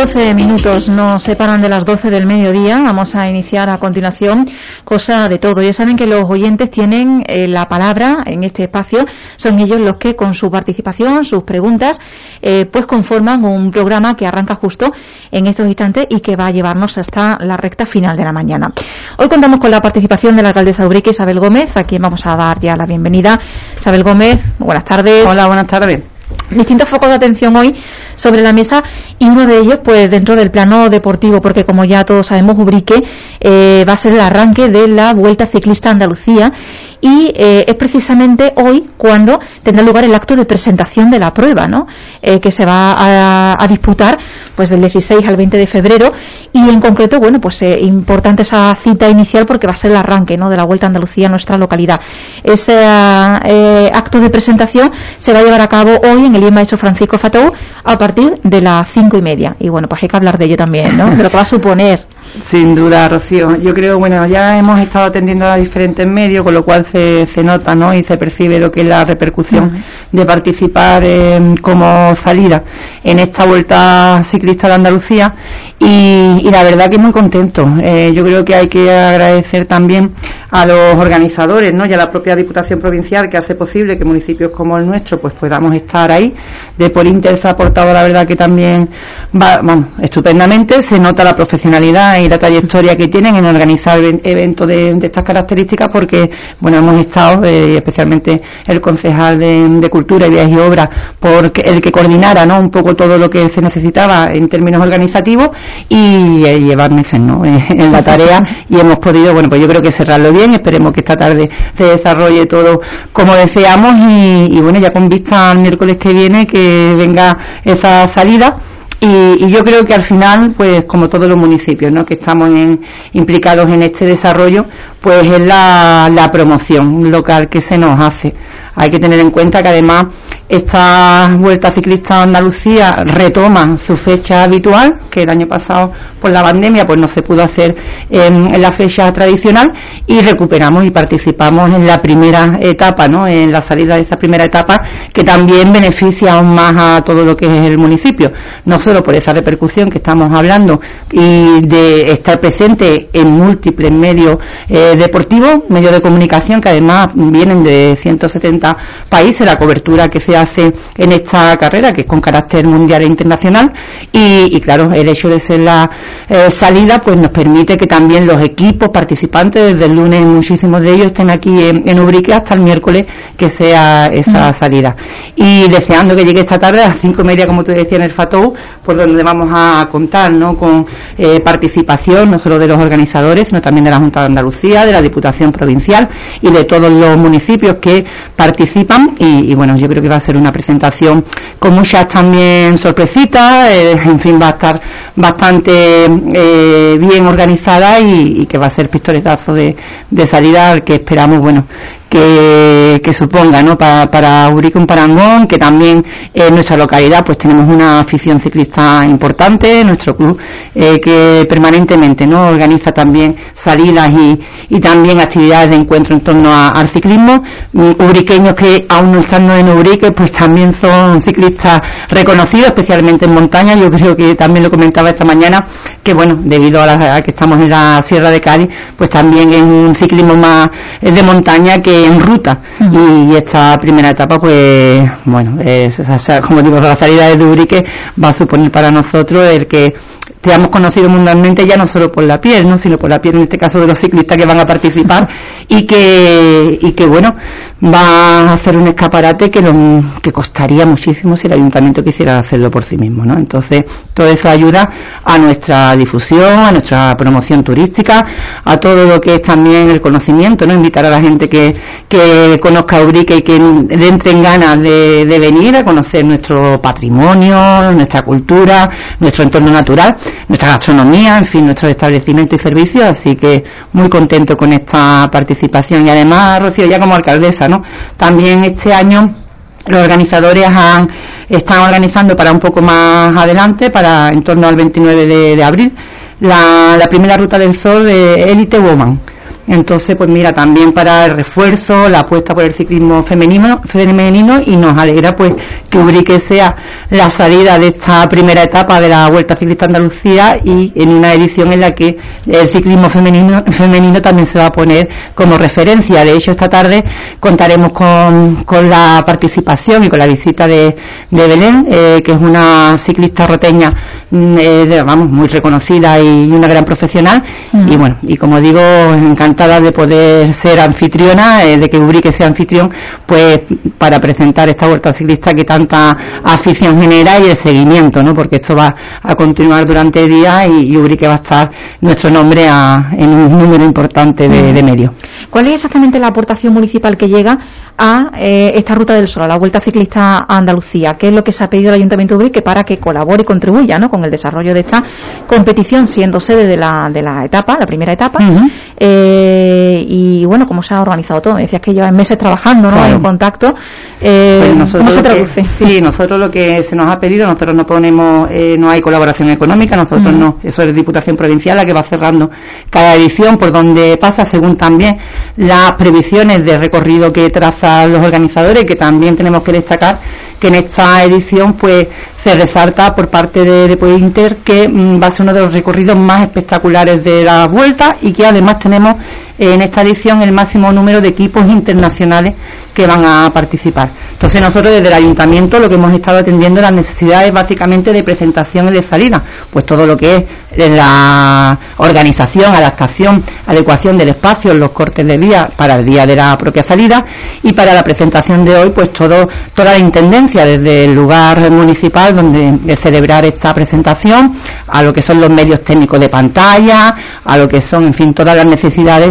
12 minutos nos separan de las 12 del mediodía. Vamos a iniciar a continuación Cosa de Todo. Ya saben que los oyentes tienen la palabra en este espacio. Son ellos los que con su participación, sus preguntas, pues conforman un programa que arranca justo en estos instantes y que va a llevarnos hasta la recta final de la mañana. Hoy contamos con la participación de la alcaldesa de Ubrique, Isabel Gómez, a quien vamos a dar ya la bienvenida. Isabel Gómez, buenas tardes. Hola, buenas tardes. Distintos focos de atención hoy sobre la mesa y uno de ellos pues dentro del plano deportivo, porque como ya todos sabemos, Ubrique va a ser el arranque de la Vuelta Ciclista a Andalucía y es precisamente hoy cuando tendrá lugar el acto de presentación de la prueba, ¿no? Que se va a disputar pues del 16 al 20 de febrero y en concreto, bueno, pues importante esa cita inicial porque va a ser el arranque, ¿no?, de la Vuelta a Andalucía en nuestra localidad. Ese acto de presentación se va a llevar a cabo hoy en el IEM Maestro Francisco Fatou a partir de las 5:30 y bueno, pues hay que hablar de ello también, ¿no?, de lo que va a suponer. Sin duda, Rocío. Yo creo, bueno, ya hemos estado atendiendo a diferentes medios, con lo cual se nota, ¿no?, y se percibe lo que es la repercusión de participar como salida en esta Vuelta Ciclista de Andalucía y la verdad que muy contento. Yo creo que hay que agradecer también a los organizadores, ¿no?, y a la propia Diputación Provincial que hace posible que municipios como el nuestro pues podamos estar ahí. De por Inter se ha aportado, la verdad que también va, vamos, estupendamente. Se nota la profesionalidad y la trayectoria que tienen en organizar eventos de estas características porque, bueno, hemos estado, especialmente el concejal de Cultura y Vías y Obras, porque el que coordinara, ¿no?, un poco todo lo que se necesitaba en términos organizativos y llevar meses, ¿no?, en la tarea y hemos podido, bueno, pues yo creo que cerrarlo bien. Esperemos que esta tarde se desarrolle todo como deseamos y bueno, ya con vista al miércoles que viene que venga esa salida. Y yo creo que al final, pues como todos los municipios, ¿no?, que estamos implicados en este desarrollo, pues es la promoción local que se nos hace. Hay que tener en cuenta que además esta Vuelta Ciclista a Andalucía retoma su fecha habitual, que el año pasado por la pandemia pues no se pudo hacer en la fecha tradicional, y recuperamos y participamos en la primera etapa, ¿no?, en la salida de esa primera etapa, que también beneficia aún más a todo lo que es el municipio, no solo por esa repercusión que estamos hablando y de estar presente en múltiples medios deportivos, medios de comunicación que además vienen de 170 países, la cobertura que se hace en esta carrera, que es con carácter mundial e internacional, y claro, el hecho de ser la salida pues nos permite que también los equipos participantes, desde el lunes muchísimos de ellos estén aquí en Ubrique hasta el miércoles que sea esa salida, y deseando que llegue esta tarde a las 5:30, como tú decías, en el Fatou, por donde vamos a contar, ¿no?, con participación no solo de los organizadores, sino también de la Junta de Andalucía, de la Diputación Provincial y de todos los municipios que participan y bueno, yo creo que va a ser una presentación con muchas también sorpresitas, en fin, va a estar bastante bien organizada y que va a ser pistoletazo de salida al que esperamos, bueno, que suponga, ¿no?, para Ubrique un parangón, que también en nuestra localidad pues tenemos una afición ciclista importante, nuestro club que permanentemente, ¿no?, organiza también salidas y también actividades de encuentro en torno al ciclismo. Ubriqueños que aún no están en Ubrique pues también son ciclistas reconocidos, especialmente en montaña. Yo creo que también lo comentaba esta mañana, que bueno, debido a que estamos en la Sierra de Cádiz, pues también es un ciclismo más de montaña que en ruta. Y esta primera etapa pues bueno, como digo, la salida de Ubrique va a suponer para nosotros el que seamos conocidos mundialmente, ya no solo por la piel, ¿no?, sino por la piel en este caso de los ciclistas que van a participar y que bueno, va a ser un escaparate que costaría muchísimo si el ayuntamiento quisiera hacerlo por sí mismo, ¿no? Entonces todo eso ayuda a nuestra difusión, a nuestra promoción turística, a todo lo que es también el conocimiento, ¿no?, invitar a la gente que conozca Ubrique y que le entren ganas de venir a conocer nuestro patrimonio, nuestra cultura, nuestro entorno natural, nuestra gastronomía, en fin, nuestros establecimientos y servicios. Así que muy contento con esta participación y además, Rocío, ya como alcaldesa, ¿no?, también este año los organizadores están organizando para un poco más adelante, para en torno al 29 de abril, la primera Ruta del Sol de Elite Woman, Entonces, pues mira, también para el refuerzo, la apuesta por el ciclismo femenino, y nos alegra pues que Ubrique sea la salida de esta primera etapa de la Vuelta Ciclista Andalucía, y en una edición en la que el ciclismo femenino también se va a poner como referencia. De hecho, esta tarde contaremos con la participación y con la visita de Belén, que es una ciclista roteña, muy reconocida y una gran profesional. Y bueno, y como digo, encantada de poder ser anfitriona, de que Ubrique sea anfitrión, pues para presentar esta Vuelta Ciclista que tanta afición genera, y el seguimiento, ¿no? Porque esto va a continuar durante el día, y Ubrique va a estar nuestro nombre en un número importante de medios. ¿Cuál es exactamente la aportación municipal que llega a esta Ruta del Sol, a la Vuelta Ciclista a Andalucía? ¿Qué es lo que se ha pedido al Ayuntamiento de Ubrique para que colabore y contribuya, ¿no?, con el desarrollo de esta competición, siendo sede de la etapa, la primera etapa? Y bueno, ¿cómo se ha organizado todo? Me decías que llevan meses trabajando, ¿no?, claro, en contacto. ¿Cómo se traduce? Sí, nosotros lo que se nos ha pedido, nosotros no ponemos, no hay colaboración económica, nosotros no, eso es Diputación Provincial la que va cerrando cada edición por donde pasa, según también las previsiones de recorrido que trazan los organizadores, que también tenemos que destacar que en esta edición pues se resalta por parte de Pointer que va a ser uno de los recorridos más espectaculares de la Vuelta, y que además tenemos en esta edición el máximo número de equipos internacionales que van a participar. Entonces nosotros desde el Ayuntamiento lo que hemos estado atendiendo las necesidades básicamente de presentación y de salida, pues todo lo que es la organización, adaptación, adecuación del espacio, los cortes de vía para el día de la propia salida, y para la presentación de hoy pues toda la intendencia desde el lugar municipal donde celebrar esta presentación, a lo que son los medios técnicos de pantalla, a lo que son, en fin, todas las necesidades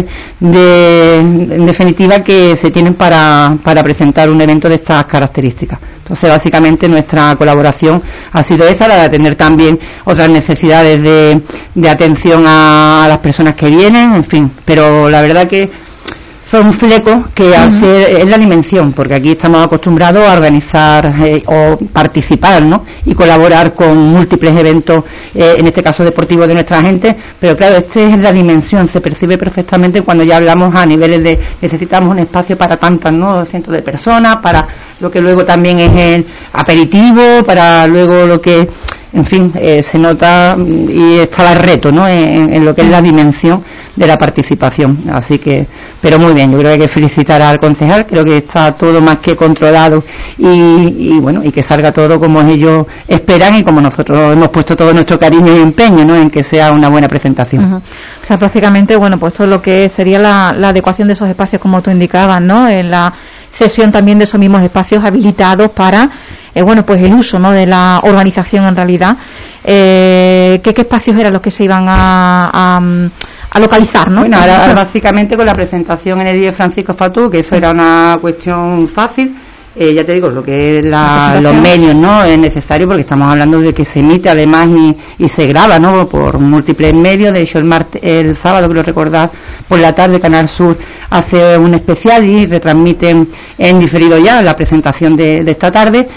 en definitiva que se tienen para presentar un evento de estas características. Entonces, básicamente nuestra colaboración ha sido esa, la de atender también otras necesidades de atención a las personas que vienen, en fin, pero la verdad que son flecos que es la dimensión, porque aquí estamos acostumbrados a organizar o participar, ¿no?, y colaborar con múltiples eventos, en este caso deportivos, de nuestra gente, pero claro, es la dimensión, se percibe perfectamente cuando ya hablamos a niveles de necesitamos un espacio para tantas, ¿no?, cientos de personas, para lo que luego también es el aperitivo, para luego lo que, en fin, se nota y está el reto, ¿no?, en lo que es la dimensión de la participación. Así que, pero muy bien, yo creo que hay que felicitar al concejal, creo que está todo más que controlado, y bueno, y que salga todo como ellos esperan y como nosotros hemos puesto todo nuestro cariño y empeño, ¿no?, en que sea una buena presentación. O sea, prácticamente, bueno, pues todo lo que sería la adecuación de esos espacios, como tú indicabas, ¿no?, en la cesión también de esos mismos espacios habilitados para pues el uso, ¿no?, de la organización en realidad. ¿Qué espacios eran los que se iban a localizar, ¿no? Bueno, ahora básicamente con la presentación en el día de Francisco Fatú, que eso era una cuestión fácil. Ya te digo, lo que es los medios, ¿no?, es necesario, porque estamos hablando de que se emite además y se graba, ¿no?, por múltiples medios. De hecho, el sábado, creo recordar, por la tarde Canal Sur hace un especial y retransmiten en diferido ya la presentación de esta tarde,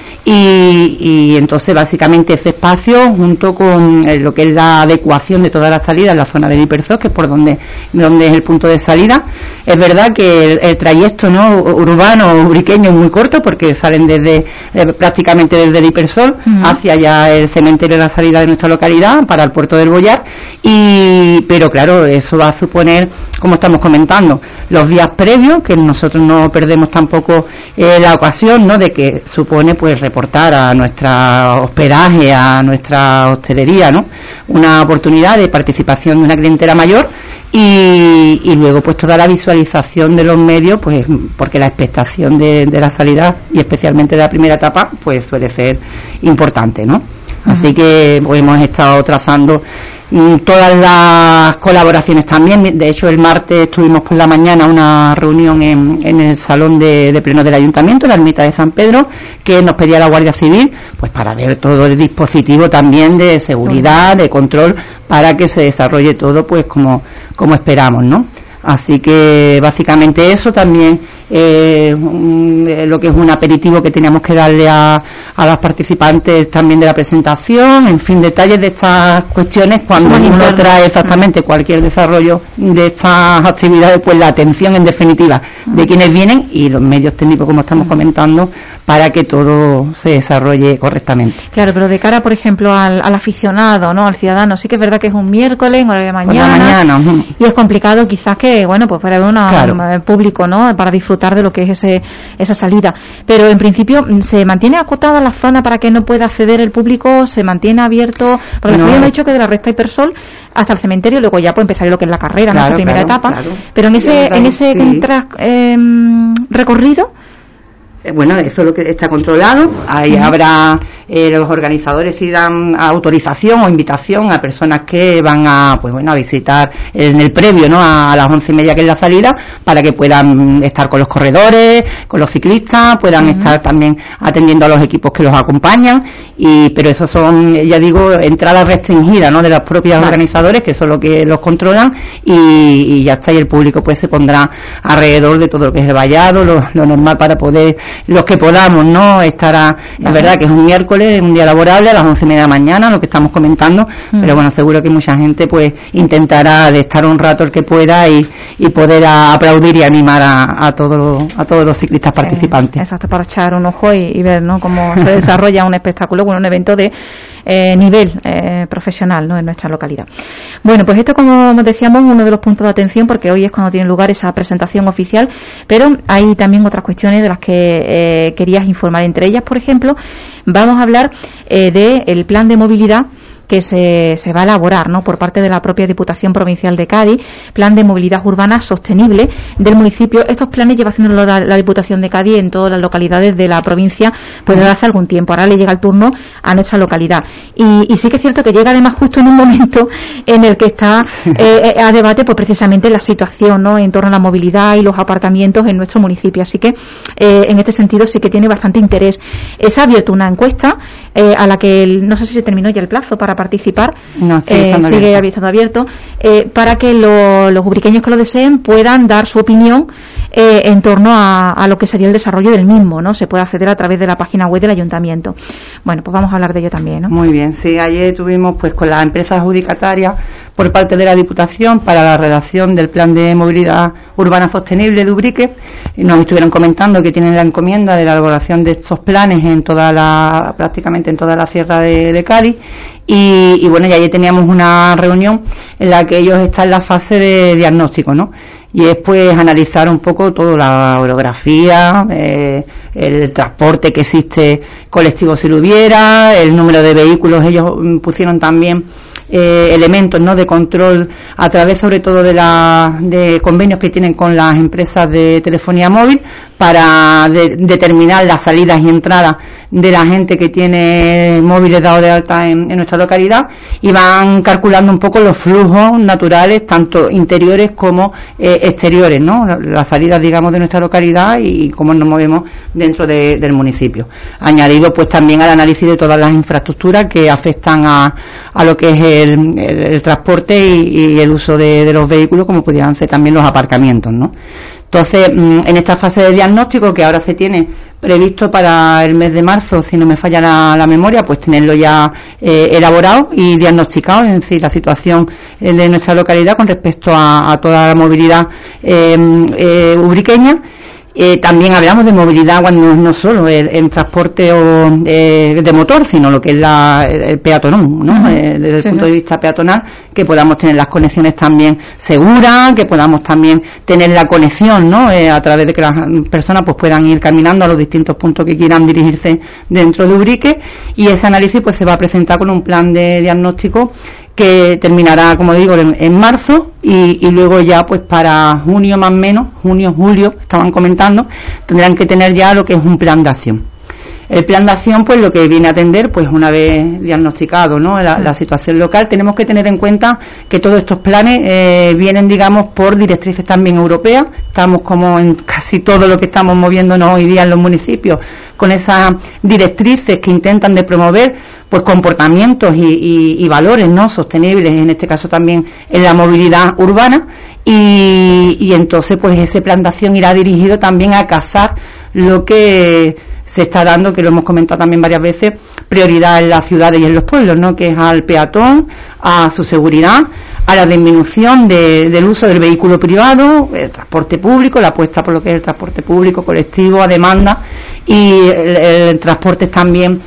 y entonces básicamente ese espacio, junto con lo que es la adecuación de toda la salida en la zona del Hiperzoo, que es por donde es el punto de salida. Es verdad que el trayecto, ¿no?, urbano ubriqueño es muy corto, porque salen prácticamente desde el Hipersol hacia ya el cementerio de la salida de nuestra localidad para el puerto del Boyar, pero claro, eso va a suponer, como estamos comentando, los días previos, que nosotros no perdemos tampoco la ocasión, ¿no?, de que supone pues reportar a nuestra hospedaje, a nuestra hostelería, ¿no?, una oportunidad de participación de una clientela mayor. Y luego pues toda la visualización de los medios, pues porque la expectación de la salida, y especialmente de la primera etapa, pues suele ser importante, ¿no? Así que pues hemos estado trazando todas las colaboraciones también. De hecho, el martes tuvimos por la mañana una reunión en el salón de pleno del Ayuntamiento, en la ermita de San Pedro, que nos pedía la Guardia Civil, pues para ver todo el dispositivo también de seguridad, de control, para que se desarrolle todo pues como esperamos, ¿no? Así que básicamente eso también, lo que es un aperitivo que teníamos que darle a las participantes también de la presentación, en fin, detalles de estas cuestiones cuando uno trae exactamente cualquier desarrollo de estas actividades, pues la atención en definitiva de quienes vienen y los medios técnicos, como estamos comentando, para que todo se desarrolle correctamente. Claro, pero de cara, por ejemplo, al aficionado, ¿no?, al ciudadano, sí que es verdad que es un miércoles, en horario de mañana, y es complicado quizás que, bueno, pues para ver un público, ¿no?, para disfrutar de lo que es esa salida. Pero en principio, ¿se mantiene acotada la zona para que no pueda acceder el público? ¿Se mantiene abierto? Porque la salida me ha dicho que de la recta Hipersol hasta el cementerio, luego ya puede empezar lo que es la carrera, ¿no?, esa primera etapa. Pero en ese recorrido, bueno, eso es lo que está controlado. Ahí habrá los organizadores si dan autorización o invitación a personas que van a, pues bueno, a visitar en el previo, ¿no?, a las 11:30 que es la salida, para que puedan estar con los corredores, con los ciclistas, puedan estar también atendiendo a los equipos que los acompañan. Pero eso son, ya digo, entradas restringidas, ¿no?, de los propios organizadores, que son los que los controlan, y ya está. Y el público pues se pondrá alrededor de todo lo que es el vallado, lo normal, para poder, los que podamos, ¿no?, estará. Es verdad que es un miércoles, un día laborable, a las 11:30 de la mañana, lo que estamos comentando, pero bueno, seguro que mucha gente pues intentará de estar un rato el que pueda y poder aplaudir y animar a todos los ciclistas participantes. Exacto, para echar un ojo y ver, ¿no?, cómo se desarrolla un espectáculo, bueno, un evento de nivel profesional, ¿no?, en nuestra localidad. Bueno, pues esto, como decíamos, uno de los puntos de atención, porque hoy es cuando tiene lugar esa presentación oficial, pero hay también otras cuestiones de las que querías informar. Entre ellas, por ejemplo, vamos a hablar del plan de movilidad que se va a elaborar, ¿no?, por parte de la propia Diputación Provincial de Cádiz, plan de movilidad urbana sostenible del municipio. Estos planes lleva haciendo la Diputación de Cádiz en todas las localidades de la provincia pues desde hace algún tiempo. Ahora le llega el turno a nuestra localidad. Y sí que es cierto que llega además justo en un momento en el que está a debate pues precisamente la situación, ¿no?, en torno a la movilidad y los aparcamientos en nuestro municipio. Así que en este sentido sí que tiene bastante interés. Se ha abierto una encuesta a la que no sé si se terminó ya el plazo para participar. No, sigue estando abierto, para que los ubriqueños que lo deseen puedan dar su opinión en torno a lo que sería el desarrollo del mismo, ¿no? Se puede acceder a través de la página web del ayuntamiento. Bueno, pues vamos a hablar de ello también, ¿no? Muy bien, sí, ayer tuvimos pues con las empresas adjudicatarias por parte de la Diputación para la redacción del plan de movilidad urbana sostenible de Ubrique. Nos estuvieron comentando que tienen la encomienda de la elaboración de estos planes prácticamente en toda la sierra de Cádiz. Y bueno, ya ayer teníamos una reunión en la que ellos están en la fase de diagnóstico, ¿no? Y es pues analizar un poco toda la orografía, el transporte que existe colectivo si lo hubiera, el número de vehículos. Ellos pusieron también elementos, ¿no?, de control a través sobre todo de convenios que tienen con las empresas de telefonía móvil para determinar las salidas y entradas de la gente que tiene móviles dados de alta en nuestra localidad, y van calculando un poco los flujos naturales tanto interiores como exteriores, ¿no?, las salidas, digamos, de nuestra localidad y cómo nos movemos dentro del municipio, añadido pues también al análisis de todas las infraestructuras que afectan a lo que es el transporte y el uso de los vehículos, como pudieran ser también los aparcamientos, ¿no? Entonces, en esta fase de diagnóstico que ahora se tiene previsto para el mes de marzo, si no me falla la memoria, pues tenerlo ya elaborado y diagnosticado, es decir, la situación de nuestra localidad con respecto a toda la movilidad ubriqueña. También hablamos de movilidad cuando no solo el transporte de motor, sino lo que es el peatonal, ¿no? Desde el punto de vista peatonal, que podamos tener las conexiones también seguras, que podamos también tener la conexión, ¿no?, a través de que las personas pues puedan ir caminando a los distintos puntos que quieran dirigirse dentro de Ubrique. Y ese análisis pues se va a presentar con un plan de diagnóstico que terminará, como digo, en marzo, y luego ya pues para junio julio, estaban comentando, tendrán que tener ya lo que es un plan de acción. El plan de acción, pues lo que viene a atender, pues una vez diagnosticado, ¿no?, la situación local, tenemos que tener en cuenta que todos estos planes vienen, digamos, por directrices también europeas. Estamos como en casi todo lo que estamos moviéndonos hoy día en los municipios, con esas directrices que intentan de promover pues comportamientos y valores, ¿no?, sostenibles, en este caso también en la movilidad urbana, y entonces pues ese plan de acción irá dirigido también a cazar lo que se está dando, que lo hemos comentado también varias veces, prioridad en las ciudades y en los pueblos, ¿no?, que es al peatón, a su seguridad, a la disminución del uso del vehículo privado, el transporte público, la apuesta por lo que es el transporte público colectivo a demanda, y el transporte también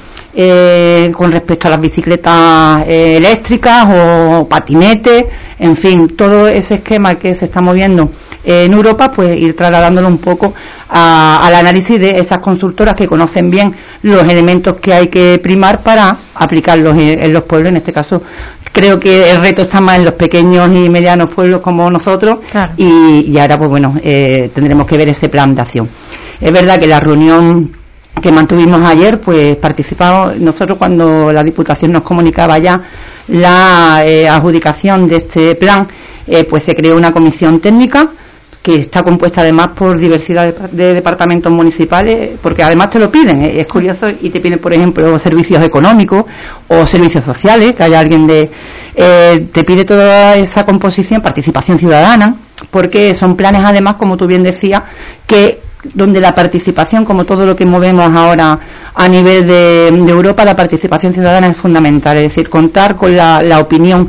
con respecto a las bicicletas eléctricas o patinetes, en fin, todo ese esquema que se está moviendo en Europa, pues ir trasladándolo un poco al análisis de esas consultoras que conocen bien los elementos que hay que primar para aplicarlos en los pueblos. En este caso creo que el reto está más en los pequeños y medianos pueblos como nosotros, claro. y ahora pues bueno, tendremos que ver ese plan de acción. Es verdad que la reunión que mantuvimos ayer, pues participamos nosotros cuando la Diputación nos comunicaba ya la adjudicación de este plan, pues se creó una comisión técnica que está compuesta además por diversidad de departamentos municipales, porque además te lo piden, es curioso, y te piden, por ejemplo, servicios económicos o servicios sociales, que haya alguien te pide toda esa composición, participación ciudadana, porque son planes además, como tú bien decías, que donde la participación, como todo lo que movemos ahora a nivel de Europa, la participación ciudadana es fundamental, es decir, contar con la opinión,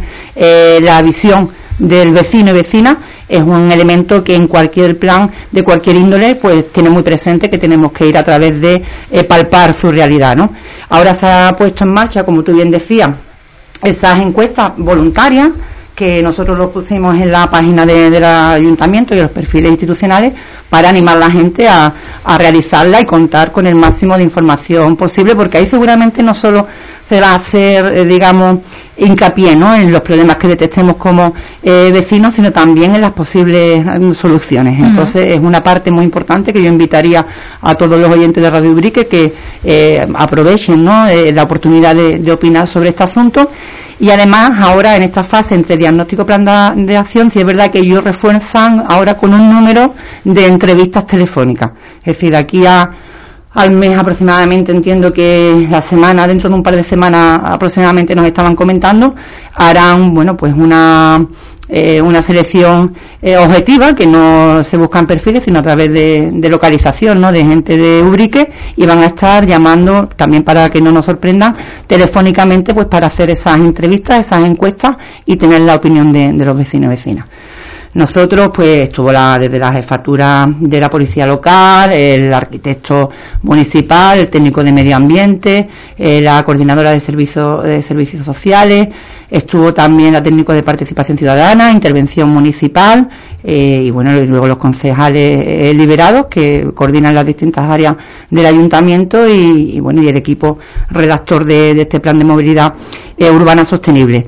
la visión del vecino y vecina es un elemento que en cualquier plan de cualquier índole pues tiene muy presente, que tenemos que ir a través de palpar su realidad, ¿no? Ahora se ha puesto en marcha, como tú bien decías, esas encuestas voluntarias que nosotros lo pusimos en la página del ayuntamiento y en los perfiles institucionales para animar a la gente a realizarla y contar con el máximo de información posible, porque ahí seguramente no solo se va a hacer, digamos, hincapié, ¿no?, en los problemas que detectemos como vecinos, sino también en las posibles soluciones. Entonces es una parte muy importante que yo invitaría a todos los oyentes de Radio Ubrique que aprovechen, ¿no?, la oportunidad de opinar sobre este asunto. Y además ahora en esta fase entre diagnóstico y plan de acción, sí es verdad que ellos refuerzan ahora con un número de entrevistas telefónicas, es decir, aquí al mes aproximadamente, entiendo que la semana, dentro de un par de semanas aproximadamente nos estaban comentando, harán, bueno, pues una selección objetiva, que no se buscan perfiles sino a través de localización, ¿no?, de gente de Ubrique, y van a estar llamando también, para que no nos sorprendan, telefónicamente, pues para hacer esas entrevistas, esas encuestas y tener la opinión de los vecinos y vecinas. Nosotros, pues, estuvo desde la jefatura de la policía local, el arquitecto municipal, el técnico de medio ambiente, la coordinadora de servicios sociales, estuvo también la técnico de participación ciudadana, intervención municipal, y bueno, y luego los concejales liberados que coordinan las distintas áreas del ayuntamiento, y bueno, y el equipo redactor de este plan de movilidad urbana sostenible.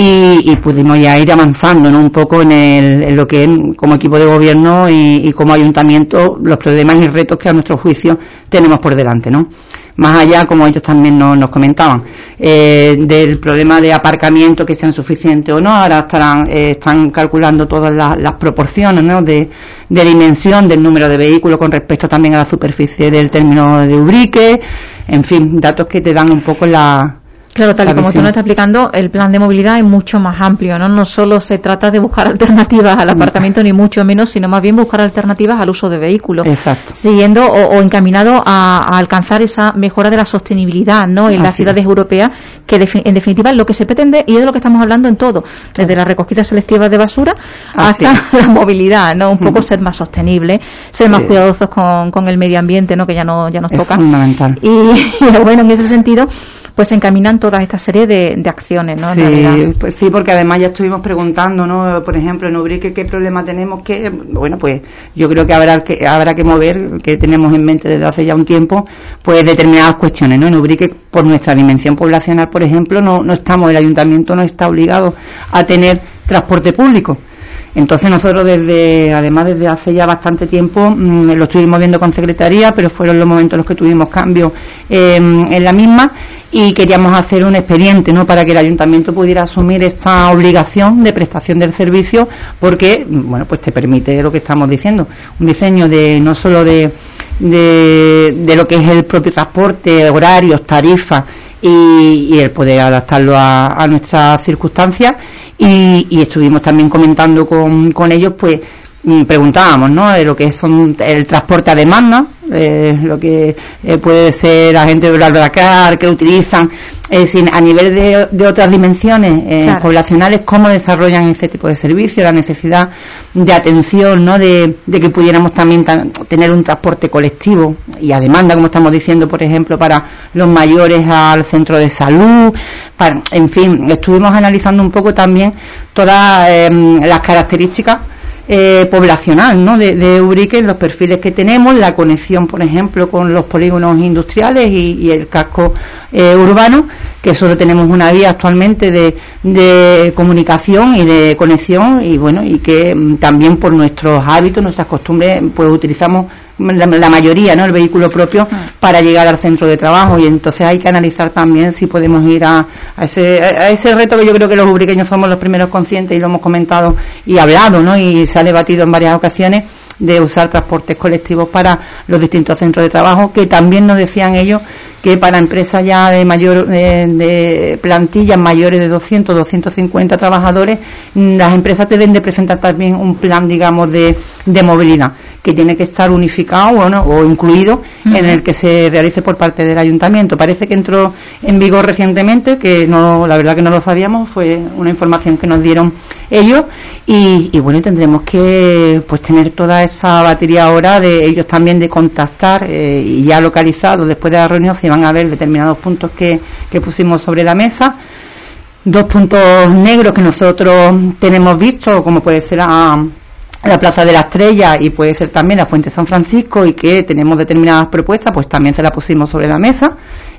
Y pudimos ya ir avanzando, ¿no?, un poco en lo que es, como equipo de gobierno y como ayuntamiento, los problemas y retos que a nuestro juicio tenemos por delante, ¿no? Más allá, como ellos también nos comentaban, del problema de aparcamiento, que sean suficientes o no. Ahora están calculando todas las proporciones, ¿no?, de dimensión del número de vehículos con respecto también a la superficie del término de Ubrique, en fin, datos que te dan un poco Claro, tal y como tú nos estás explicando, el plan de movilidad es mucho más amplio, ¿no? No solo se trata de buscar alternativas al aparcamiento, ni mucho menos, sino más bien buscar alternativas al uso de vehículos. Exacto. Siguiendo o encaminado a alcanzar esa mejora de la sostenibilidad, ¿no?, en las ciudades europeas, que en definitiva es lo que se pretende, y es de lo que estamos hablando en todo, desde la recogida selectiva de basura hasta la movilidad, ¿no? Un poco ser más sostenible, ser más cuidadosos con el medio ambiente, ¿no?, que ya nos toca. Fundamental. Y bueno, en ese sentido, pues se encaminan toda esta serie de acciones, ¿no? Sí, pues sí, porque además ya estuvimos preguntando, ¿no?, por ejemplo, en Ubrique, ¿qué problema tenemos? Que bueno, pues yo creo que habrá que mover, que tenemos en mente desde hace ya un tiempo, pues determinadas cuestiones, ¿no? En Ubrique, por nuestra dimensión poblacional, por ejemplo, no estamos, el ayuntamiento no está obligado a tener transporte público. Entonces nosotros desde hace ya bastante tiempo lo estuvimos viendo con Secretaría, pero fueron los momentos en los que tuvimos cambios en la misma, y queríamos hacer un expediente, ¿no?, para que el ayuntamiento pudiera asumir esta obligación de prestación del servicio, porque, bueno, pues te permite lo que estamos diciendo, un diseño de no solo de lo que es el propio transporte, horarios, tarifas, y el poder adaptarlo a nuestras circunstancias. Y estuvimos también comentando con ellos, pues preguntábamos, ¿no?, de lo que son el transporte a demanda, lo que puede ser la gente de BlaBlaCar que utilizan, es decir, a nivel de otras dimensiones claro, poblacionales, cómo desarrollan ese tipo de servicios, la necesidad de atención, ¿no?, de que pudiéramos también tener un transporte colectivo y a demanda, como estamos diciendo, por ejemplo, para los mayores al centro de salud, en fin, estuvimos analizando un poco también todas las características poblacional, ¿no?, de Ubrique, los perfiles que tenemos, la conexión, por ejemplo, con los polígonos industriales y el casco urbano, que solo tenemos una vía actualmente de comunicación y de conexión, y bueno, y que también por nuestros hábitos, nuestras costumbres, pues utilizamos la mayoría, ¿no?, el vehículo propio para llegar al centro de trabajo, y entonces hay que analizar también si podemos ir a ese reto, que yo creo que los ubriqueños somos los primeros conscientes, y lo hemos comentado y hablado, ¿no?, y se ha debatido en varias ocasiones, de usar transportes colectivos para los distintos centros de trabajo, que también nos decían ellos que para empresas ya de plantillas mayores de 200, 250 trabajadores, las empresas deben de presentar también un plan, digamos, de movilidad, que tiene que estar unificado o incluido en el que se realice por parte del ayuntamiento. Parece que entró en vigor recientemente, que no, la verdad que no lo sabíamos, fue una información que nos dieron ellos, y bueno, tendremos que pues tener toda esa batería ahora de ellos también de contactar, y ya localizados después de la reunión se van a ver determinados puntos que pusimos sobre la mesa. 2 puntos negros que nosotros tenemos visto, como puede ser la Plaza de la Estrella y puede ser también la Fuente San Francisco, y que tenemos determinadas propuestas, pues también se las pusimos sobre la mesa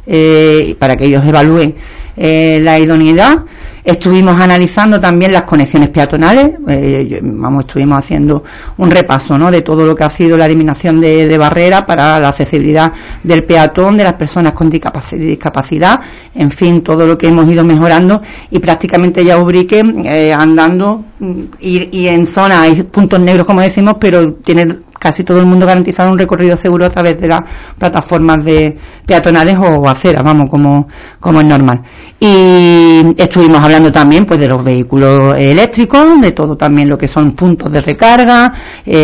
para que ellos evalúen la idoneidad. Estuvimos analizando también las conexiones peatonales, estuvimos haciendo un repaso, ¿no?, de todo lo que ha sido la eliminación de barreras para la accesibilidad del peatón, de las personas con discapacidad, en fin, todo lo que hemos ido mejorando, y prácticamente ya Ubrique andando y en zonas hay puntos negros, como decimos, pero tiene casi todo el mundo garantizado un recorrido seguro a través de las plataformas de peatonales o aceras, vamos, como es normal. Y estuvimos hablando también pues de los vehículos eléctricos, de todo también lo que son puntos de recarga,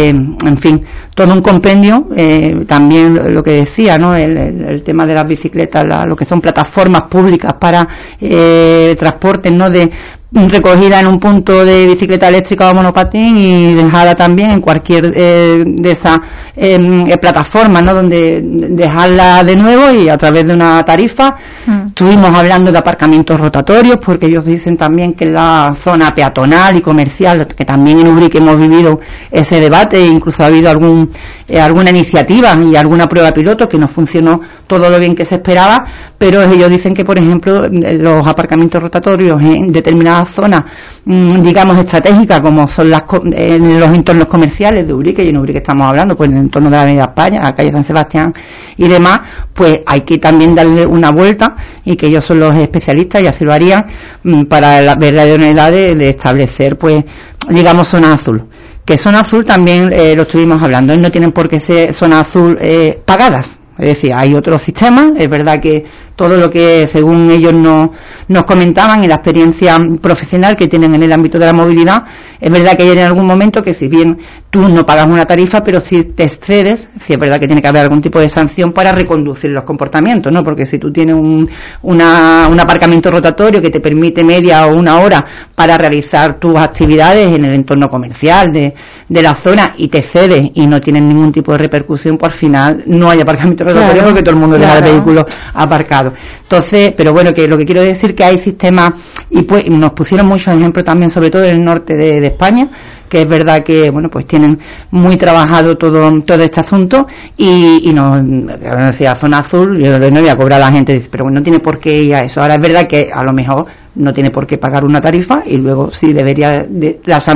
en fin, todo un compendio, también lo que decía, ¿no?, el tema de las bicicletas, lo que son plataformas públicas para transportes, ¿no?, de recogida en un punto de bicicleta eléctrica o monopatín y dejada también en cualquier de esas plataformas, ¿no?, donde dejarla de nuevo y a través de una tarifa. Estuvimos hablando de aparcamientos rotatorios, porque ellos dicen también que en la zona peatonal y comercial, que también en Ubrique hemos vivido ese debate, e incluso ha habido alguna iniciativa y alguna prueba piloto que no funcionó todo lo bien que se esperaba, pero ellos dicen que, por ejemplo, los aparcamientos rotatorios en determinadas zonas, digamos, estratégicas, como son en los entornos comerciales de Ubrique, y en Ubrique estamos hablando, pues en el entorno de la Avenida España, la calle San Sebastián y demás, pues hay que también darle una vuelta, y que ellos son los especialistas y así lo harían, para ver la idoneidad de establecer, pues, digamos, zona azul. Que zona azul también lo estuvimos hablando, no tienen por qué ser zona azul pagadas. Es decir, hay otros sistemas, es verdad que todo lo que, según ellos nos comentaban, y la experiencia profesional que tienen en el ámbito de la movilidad, es verdad que hay en algún momento que, si bien tú no pagas una tarifa, pero si te excedes, sí es verdad que tiene que haber algún tipo de sanción para reconducir los comportamientos, ¿no? Porque si tú tienes un aparcamiento rotatorio que te permite media o una hora para realizar tus actividades en el entorno comercial de la zona, y te excedes y no tienes ningún tipo de repercusión, pues al final no hay aparcamiento rotatorio, claro, porque todo el mundo deja el vehículo aparcado. Entonces, pero bueno, que lo que quiero decir que hay sistemas, y pues nos pusieron muchos ejemplos también, sobre todo en el norte de España, que es verdad que, bueno, pues tienen muy trabajado todo este asunto, y nos decía zona azul, yo no voy a cobrar a la gente, pero bueno, no tiene por qué ir a eso. Ahora es verdad que a lo mejor no tiene por qué pagar una tarifa, y luego sí debería la sanción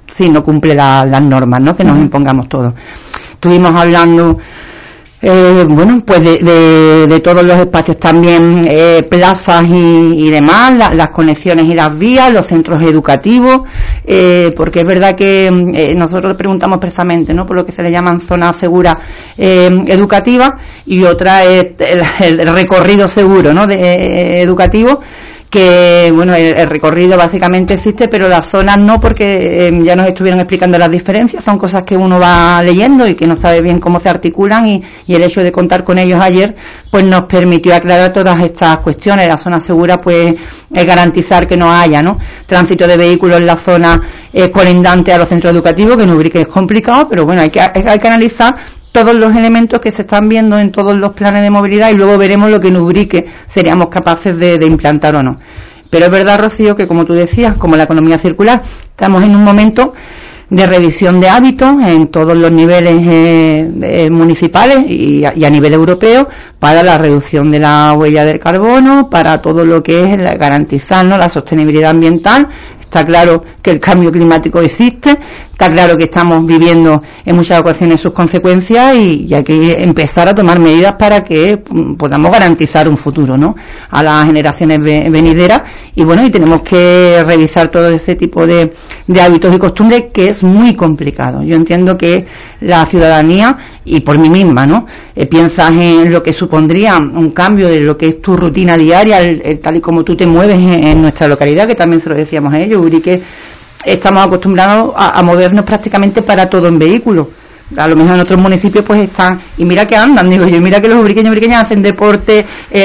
si no cumple las normas, ¿no?, que nos impongamos todos. Estuvimos hablando pues de todos los espacios también, plazas y demás, las conexiones y las vías, los centros educativos, porque es verdad que nosotros preguntamos expresamente, ¿no?, por lo que se le llaman zonas seguras educativas, y otra es el recorrido seguro, ¿no?, educativo, que bueno, el recorrido básicamente existe, pero las zonas no, porque ya nos estuvieron explicando las diferencias, son cosas que uno va leyendo y que no sabe bien cómo se articulan, y el hecho de contar con ellos ayer pues nos permitió aclarar todas estas cuestiones. La zona segura pues es garantizar que no haya, ¿no?, tránsito de vehículos en la zona colindante a los centros educativos, que en Ubrique es complicado, pero bueno, hay que analizar todos los elementos que se están viendo en todos los planes de movilidad, y luego veremos lo que en Ubrique seríamos capaces de implantar o no. Pero es verdad, Rocío, que como tú decías, como la economía circular, estamos en un momento de revisión de hábitos en todos los niveles municipales y a nivel europeo, para la reducción de la huella del carbono, para todo lo que es garantizar, ¿no?, la sostenibilidad ambiental. Está claro que el cambio climático existe, está claro que estamos viviendo en muchas ocasiones sus consecuencias, y hay que empezar a tomar medidas para que podamos garantizar un futuro, ¿no?, a las generaciones venideras. Y bueno, y tenemos que revisar todo ese tipo de hábitos y costumbres, que es muy complicado. Yo entiendo que la ciudadanía, y por mí misma, ¿no?, piensas en lo que supondría un cambio de lo que es tu rutina diaria, tal y como tú te mueves en nuestra localidad, que también se lo decíamos a ellos, Ubrique, estamos acostumbrados a movernos prácticamente para todo en vehículo. A lo mejor en otros municipios pues están, y mira que andan, digo yo, mira que los ubriqueños y ubriqueñas hacen deporte,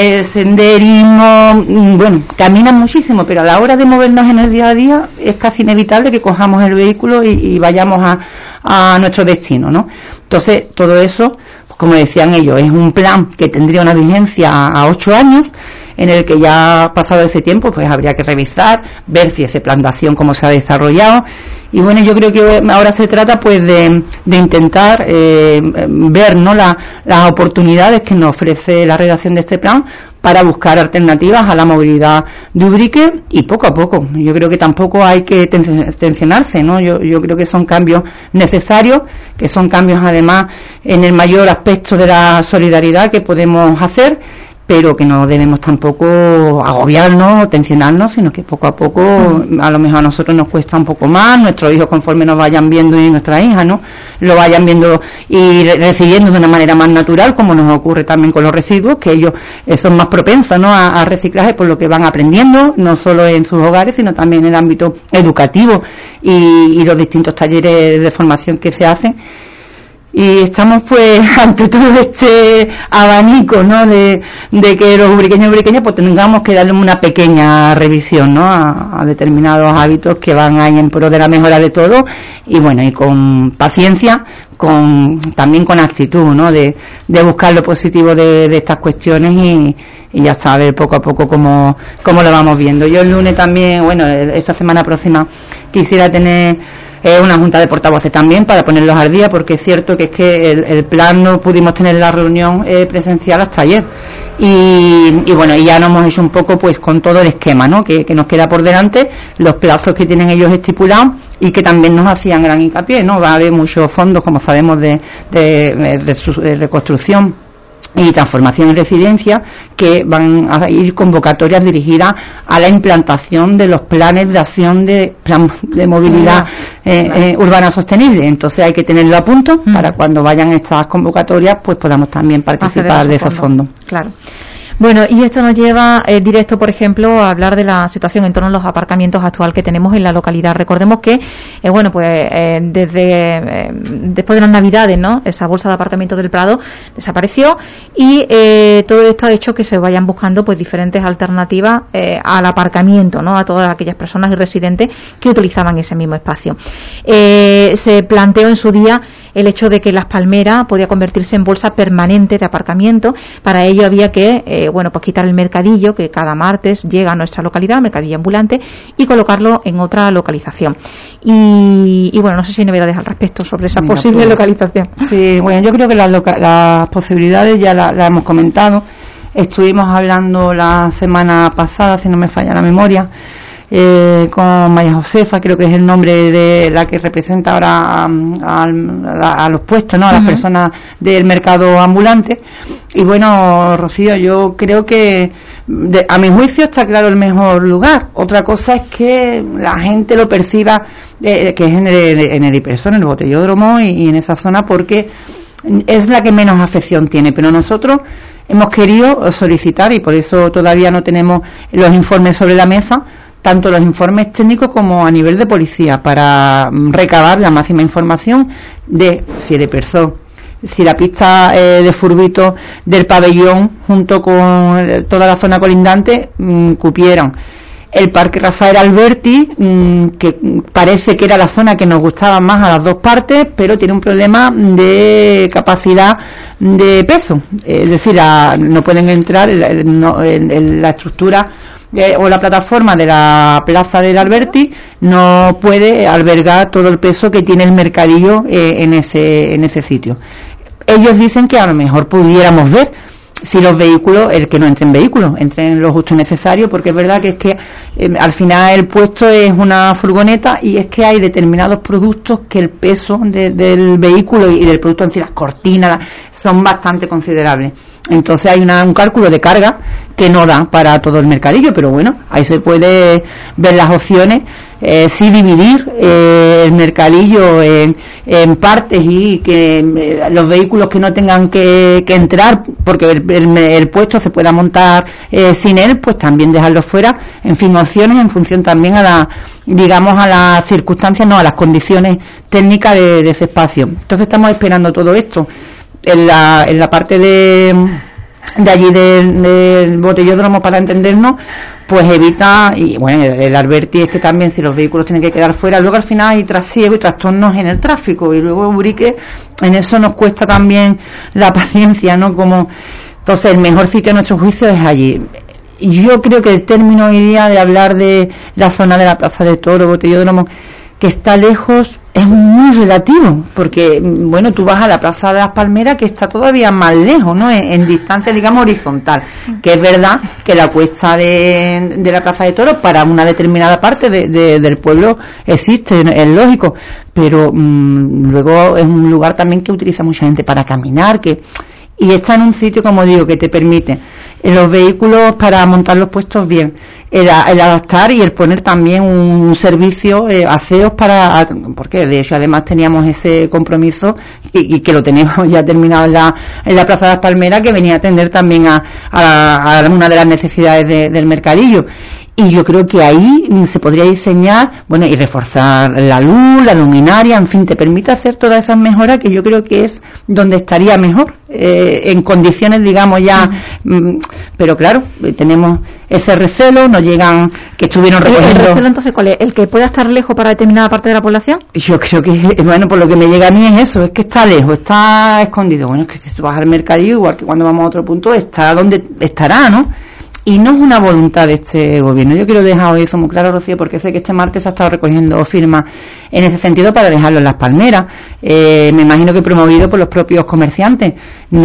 senderismo, bueno, caminan muchísimo, pero a la hora de movernos en el día a día es casi inevitable que cojamos el vehículo y vayamos a nuestro destino, ¿no? Entonces, todo eso, pues como decían ellos, es un plan que tendría una vigencia a 8 años, en el que ya pasado ese tiempo pues habría que revisar, ver si ese plan de acción cómo se ha desarrollado. Y bueno, yo creo que ahora se trata pues de intentar ver, ¿no?, las oportunidades que nos ofrece la redacción de este plan para buscar alternativas a la movilidad de Ubrique, y poco a poco. Yo creo que tampoco hay que tensionarse, ¿no? Yo creo que son cambios necesarios, que son cambios además en el mayor aspecto de la solidaridad que podemos hacer, pero que no debemos tampoco agobiarnos o tensionarnos, sino que poco a poco, a lo mejor a nosotros nos cuesta un poco más, nuestros hijos conforme nos vayan viendo, y nuestras hijas, ¿no?, lo vayan viendo y recibiendo de una manera más natural, como nos ocurre también con los residuos, que ellos son más propensos, ¿no?, a reciclaje, por lo que van aprendiendo, no solo en sus hogares, sino también en el ámbito educativo y los distintos talleres de formación que se hacen. Y estamos pues ante todo este abanico, ¿no?, de que los ubriqueños y ubriqueñas pues tengamos que darle una pequeña revisión, ¿no?, a determinados hábitos que van ahí en pro de la mejora de todo, y bueno, y con paciencia, también con actitud, ¿no?, de buscar lo positivo de estas cuestiones, y ya saber poco a poco cómo lo vamos viendo. Yo el lunes también, bueno, esta semana próxima quisiera tener una junta de portavoces también para ponerlos al día, porque es cierto que es que el plan no pudimos tener la reunión presencial hasta ayer, y bueno, y ya nos hemos hecho un poco pues con todo el esquema, ¿no?, que nos queda por delante, los plazos que tienen ellos estipulados, y que también nos hacían gran hincapié, ¿no? Va a haber muchos fondos, como sabemos, de reconstrucción y transformación en residencia, que van a ir convocatorias dirigidas a la implantación de los planes de acción de movilidad urbana sostenible. Entonces hay que tenerlo a punto para cuando vayan estas convocatorias pues podamos también participar de esos fondos. Claro. Bueno, y esto nos lleva directo, por ejemplo, a hablar de la situación en torno a los aparcamientos actual que tenemos en la localidad. Recordemos que, desde después de las Navidades, ¿no?, esa bolsa de aparcamientos del Prado desapareció, y todo esto ha hecho que se vayan buscando pues diferentes alternativas al aparcamiento, ¿no?, a todas aquellas personas y residentes que utilizaban ese mismo espacio. Se planteó en su día el hecho de que Las Palmeras podía convertirse en bolsa permanente de aparcamiento. Para ello había que pues quitar el mercadillo que cada martes llega a nuestra localidad, mercadillo ambulante, y colocarlo en otra localización. Y bueno, no sé si hay novedades al respecto sobre esa posible localización. Sí, bueno, yo creo que las posibilidades ya las hemos comentado. Estuvimos hablando la semana pasada, si no me falla la memoria, con María Josefa, creo que es el nombre de la que representa ahora a los puestos, ¿no? A las personas del mercado ambulante. Y bueno, Rocío, yo creo que a mi juicio está claro el mejor lugar. Otra cosa es que la gente lo perciba, que es en el Hiperson, en el Botellódromo y en esa zona, porque es la que menos afección tiene. Pero nosotros hemos querido solicitar, y por eso todavía no tenemos los informes sobre la mesa, tanto los informes técnicos como a nivel de policía, para recabar la máxima información de si el Hiperson, si la pista de Furbito del pabellón junto con toda la zona colindante cupieran. El Parque Rafael Alberti, que parece que era la zona que nos gustaba más a las dos partes, pero tiene un problema de capacidad de peso, es decir, no pueden entrar en la estructura o la plataforma de la plaza del Alberti, no puede albergar todo el peso que tiene el mercadillo en ese sitio. Ellos dicen que a lo mejor pudiéramos ver si los vehículos, el que no entren vehículos, entren lo justo y necesario, porque es verdad que es que al final el puesto es una furgoneta y es que hay determinados productos que el peso del vehículo y del producto en sí, las cortinas, son bastante considerables. Entonces hay un cálculo de carga que no da para todo el mercadillo, pero bueno, ahí se puede ver las opciones, sí dividir el mercadillo en partes y que los vehículos que no tengan que entrar, porque el puesto se pueda montar sin él, pues también dejarlo fuera. En fin, opciones en función también a las circunstancias, no, a las condiciones técnicas de ese espacio. Entonces estamos esperando todo esto. En la parte de allí del Botellódromo, para entendernos, pues evita, y bueno, el Alberti es que también si los vehículos tienen que quedar fuera, luego al final hay trasiego y trastornos en el tráfico, y luego Ubrique, en eso nos cuesta también la paciencia, ¿no? Entonces el mejor sitio a nuestro juicio es allí. Yo creo que el término hoy día de hablar de la zona de la Plaza de Toro, Botellódromo, que está lejos, es muy relativo, porque bueno, tú vas a la Plaza de las Palmeras, que está todavía más lejos, ¿no? En distancia, digamos, horizontal, que es verdad que la cuesta de la Plaza de Toros para una determinada parte del pueblo existe, es lógico, pero luego es un lugar también que utiliza mucha gente para caminar, y está en un sitio, como digo, que te permite los vehículos para montar los puestos bien, el adaptar y el poner también un servicio, aseos porque de hecho además teníamos ese compromiso y que lo tenemos ya terminado en la Plaza de las Palmeras, que venía a atender también a una de las necesidades del mercadillo. Y yo creo que ahí se podría diseñar, bueno, y reforzar la luz, la luminaria, en fin, te permite hacer todas esas mejoras que yo creo que es donde estaría mejor, en condiciones, digamos, ya, pero claro, tenemos ese recelo, nos llegan, que estuvieron recogiendo. ¿El recelo entonces cuál es? ¿El que pueda estar lejos para determinada parte de la población? Yo creo que, bueno, por lo que me llega a mí es eso, es que está lejos, está escondido. Bueno, es que si tú vas al mercadillo, igual que cuando vamos a otro punto, está donde estará, ¿no? Y no es una voluntad de este gobierno. Yo quiero dejar hoy eso muy claro, Rocío, porque sé que este martes se ha estado recogiendo firmas en ese sentido para dejarlo en Las Palmeras. Me imagino que promovido por los propios comerciantes.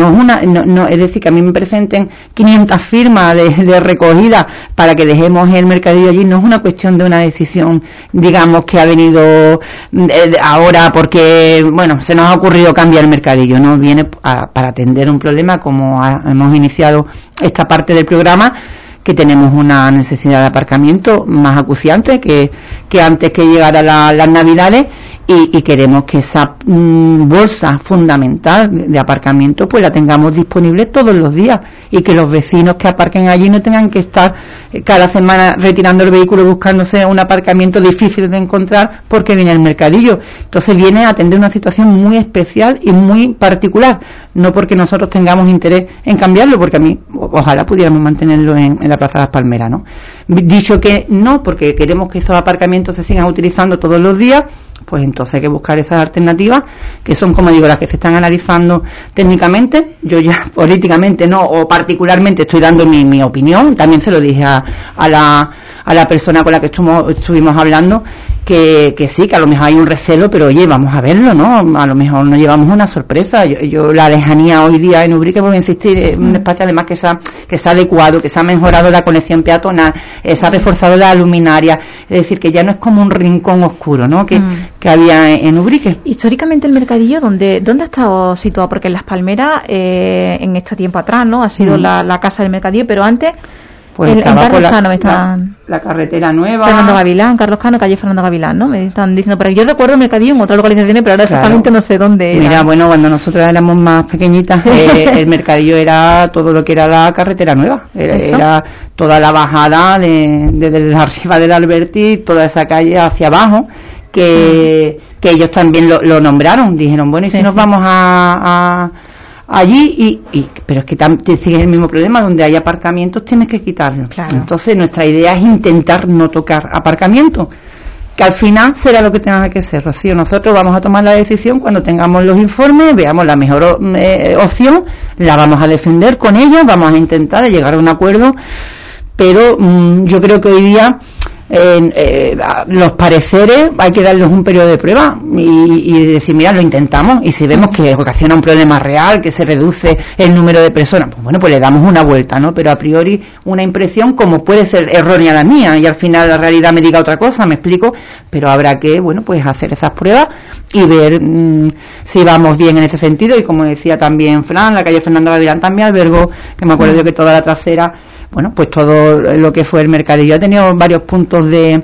Es decir, que a mí me presenten 500 firmas de recogida para que dejemos el mercadillo allí. No es una cuestión de una decisión, digamos, que ha venido ahora porque, bueno, se nos ha ocurrido cambiar el mercadillo. No viene para atender un problema, como hemos iniciado esta parte del programa, que tenemos una necesidad de aparcamiento más acuciante que antes que llegara las Navidades, y queremos que esa bolsa fundamental de aparcamiento pues la tengamos disponible todos los días, y que los vecinos que aparquen allí no tengan que estar cada semana retirando el vehículo buscándose un aparcamiento difícil de encontrar porque viene el mercadillo. Entonces viene a atender una situación muy especial y muy particular, no porque nosotros tengamos interés en cambiarlo, porque a mí ojalá pudiéramos mantenerlo en la Plaza de las Palmeras, ¿no? Dicho que no, porque queremos que esos aparcamientos se sigan utilizando todos los días, pues entonces hay que buscar esas alternativas, que son, como digo, las que se están analizando técnicamente. Yo ya políticamente no, o particularmente estoy dando mi opinión. También se lo dije a la persona con la que estuvimos hablando que sí, que a lo mejor hay un recelo, pero oye, vamos a verlo, ¿no? A lo mejor nos llevamos una sorpresa. Yo la lejanía hoy día en Ubrique, por insistir, es un espacio además que se ha adecuado, que se ha mejorado la conexión peatonal, se ha reforzado la luminaria, es decir, que ya no es como un rincón oscuro, ¿no? Que había en Ubrique. Históricamente el mercadillo, ¿dónde ha estado situado? Porque en Las Palmeras, en este tiempo atrás, ¿no? Ha sido la casa del mercadillo, pero antes... Pues en Carlos Cano la carretera nueva. Fernando Gavilán, Carlos Cano, calle Fernando Gavilán, ¿no? Me están diciendo, pero yo recuerdo el mercadillo en otras localizaciones, pero ahora exactamente no sé dónde era. Mira, bueno, cuando nosotros éramos más pequeñitas, el mercadillo era todo lo que era la carretera nueva. Era toda la bajada desde arriba del Alberti, toda esa calle hacia abajo, que ellos también lo nombraron. Dijeron, bueno, ¿y si nos vamos allí? Pero es que sigue el mismo problema, donde hay aparcamientos tienes que quitarlos. Claro. Entonces nuestra idea es intentar no tocar aparcamientos, que al final será lo que tenga que ser, Rocío. Nosotros vamos a tomar la decisión cuando tengamos los informes, veamos la mejor opción, la vamos a defender con ellos, vamos a intentar llegar a un acuerdo, pero yo creo que hoy día los pareceres hay que darles un periodo de prueba y decir, mira, lo intentamos, y si vemos que ocasiona un problema real, que se reduce el número de personas, pues bueno, pues le damos una vuelta, ¿no? Pero a priori una impresión, como puede ser errónea la mía y al final la realidad me diga otra cosa, me explico, pero habrá que, bueno, pues hacer esas pruebas y ver si vamos bien en ese sentido. Y como decía también Fran, la calle Fernando Gavilán también albergó, que me acuerdo yo que toda la trasera, bueno, pues todo lo que fue el mercadillo ha tenido varios puntos de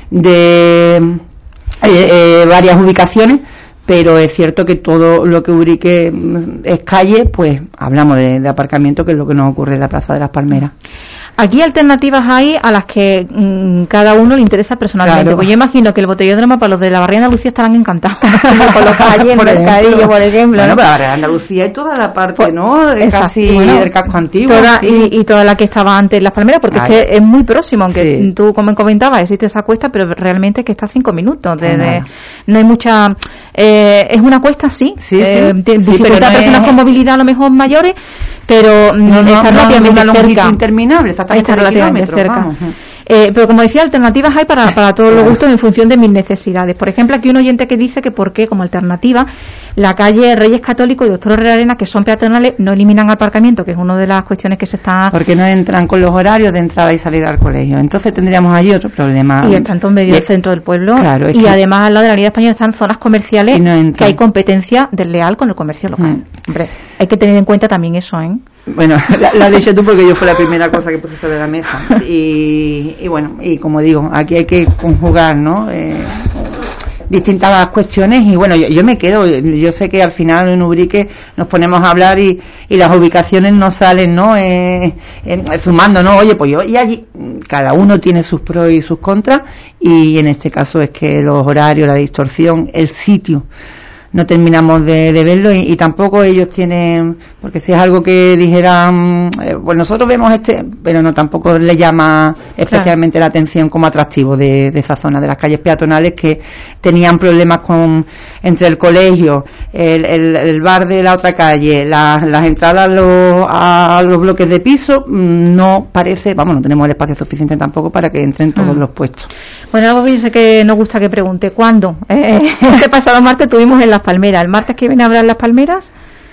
varias ubicaciones, pero es cierto que todo lo que Ubrique es calle, pues hablamos de aparcamiento, que es lo que nos ocurre en la Plaza de las Palmeras. Aquí alternativas hay a las que cada uno le interesa personalmente. Claro. Pues yo imagino que el botellón de para los de la Barriga de Andalucía estarán encantados con los calles, el mercadillo, por ejemplo. Bueno, ¿no? pero la Barriga de Andalucía y toda la parte, pues, ¿no? Casi del casco antiguo. Y toda la que estaba antes en Las Palmeras, porque es que es muy próximo, aunque tú, como comentabas, existe esa cuesta, pero realmente es que está a 5 minutos. No hay mucha... es una cuesta, sí. Dificulta a personas con movilidad a lo mejor mayores, pero está relativamente cerca. Interminable, está relativamente cerca. Pero como decía, alternativas hay para todos los gustos en función de mis necesidades. Por ejemplo, aquí un oyente que dice que por qué, como alternativa, la calle Reyes Católicos y Doctor Herrera Arena, que son peatonales, no eliminan aparcamiento, que es una de las cuestiones que se está... Porque no entran con los horarios de entrada y salida al colegio. Entonces tendríamos allí otro problema. Y están en medio del centro del pueblo. Claro, y además, al lado de la Avenida Española están zonas comerciales que hay competencia desleal con el comercio local. Hombre, hay que tener en cuenta también eso, ¿eh? Bueno, la has dicho tú porque yo fue la primera cosa que puse sobre la mesa. Y bueno, y como digo, aquí hay que conjugar, ¿no? Distintas cuestiones, y bueno, yo me quedo, yo sé que al final en Ubrique nos ponemos a hablar y las ubicaciones no salen, ¿no? Sumando, ¿no? Oye, pues yo, y allí cada uno tiene sus pros y sus contras, y en este caso es que los horarios, la distorsión, el sitio, no terminamos de verlo, y tampoco ellos tienen, porque si es algo que dijeran, pues nosotros vemos pero no, tampoco le llama especialmente la atención como atractivo de esa zona, de las calles peatonales, que tenían problemas entre el colegio, el bar de la otra calle, las entradas a los bloques de piso, no tenemos el espacio suficiente tampoco para que entren todos los puestos. Bueno, algo que yo sé que nos gusta que pregunte, ¿cuándo? Este pasado martes tuvimos en Las Palmeras. ¿El martes que viene a hablar en Las Palmeras?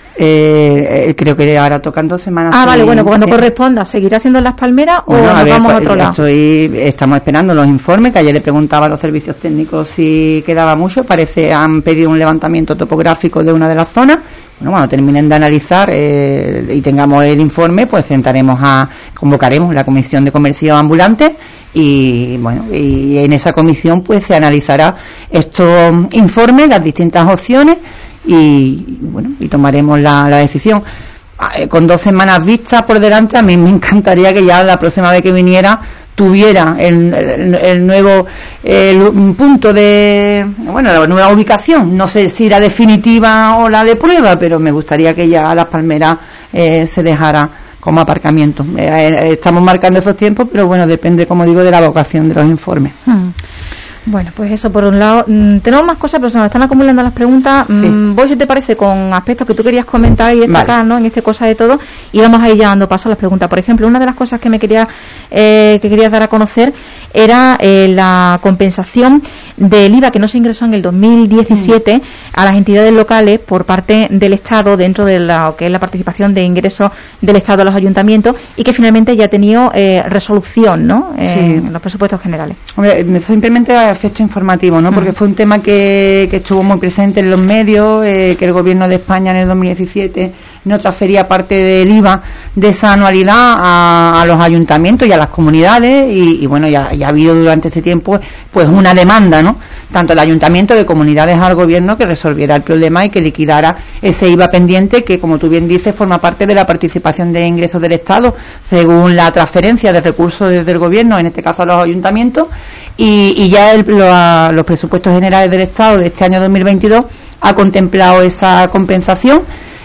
Creo que ahora tocan 2 semanas. Vale, bueno, pues cuando corresponda, ¿seguirá siendo en Las Palmeras o nos vamos a otro lado? Estamos esperando los informes, que ayer le preguntaba a los servicios técnicos si quedaba mucho. Han pedido un levantamiento topográfico de una de las zonas. Bueno, cuando terminen de analizar y tengamos el informe, pues convocaremos la Comisión de Comercio Ambulante, y bueno, y en esa comisión pues se analizará estos informes, las distintas opciones, y bueno, y tomaremos la decisión. Con 2 semanas vistas por delante, a mí me encantaría que ya la próxima vez que viniera tuviera el nuevo punto la nueva ubicación. No sé si la definitiva o la de prueba, pero me gustaría que ya Las Palmeras se dejara como aparcamiento. Estamos marcando esos tiempos, pero bueno, depende, como digo, de la vocación de los informes. Bueno, pues eso por un lado. Tenemos más cosas, pero se nos están acumulando las preguntas. Sí. Voy, si te parece, con aspectos que tú querías comentar y destacar, vale, ¿no? En este Cosa de Todo, y vamos a ir ya dando paso a las preguntas. Por ejemplo, una de las cosas que querías dar a conocer era la compensación del IVA que no se ingresó en el 2017 a las entidades locales por parte del Estado dentro de lo que es la participación de ingresos del Estado a los ayuntamientos, y que finalmente ya ha tenido resolución, ¿no? En los presupuestos generales. Hombre, simplemente a efecto informativo, ¿no? Porque fue un tema que estuvo muy presente en los medios, que el Gobierno de España en el 2017 no transfería parte del IVA de esa anualidad a los ayuntamientos y a las comunidades, y bueno, ya ha habido durante este tiempo pues una demanda, ¿no? Tanto el ayuntamiento de comunidades al Gobierno que resolviera el problema y que liquidara ese IVA pendiente que, como tú bien dices, forma parte de la participación de ingresos del Estado según la transferencia de recursos desde el Gobierno, en este caso a los ayuntamientos, y ya los presupuestos generales del Estado de este año 2022 ha contemplado esa compensación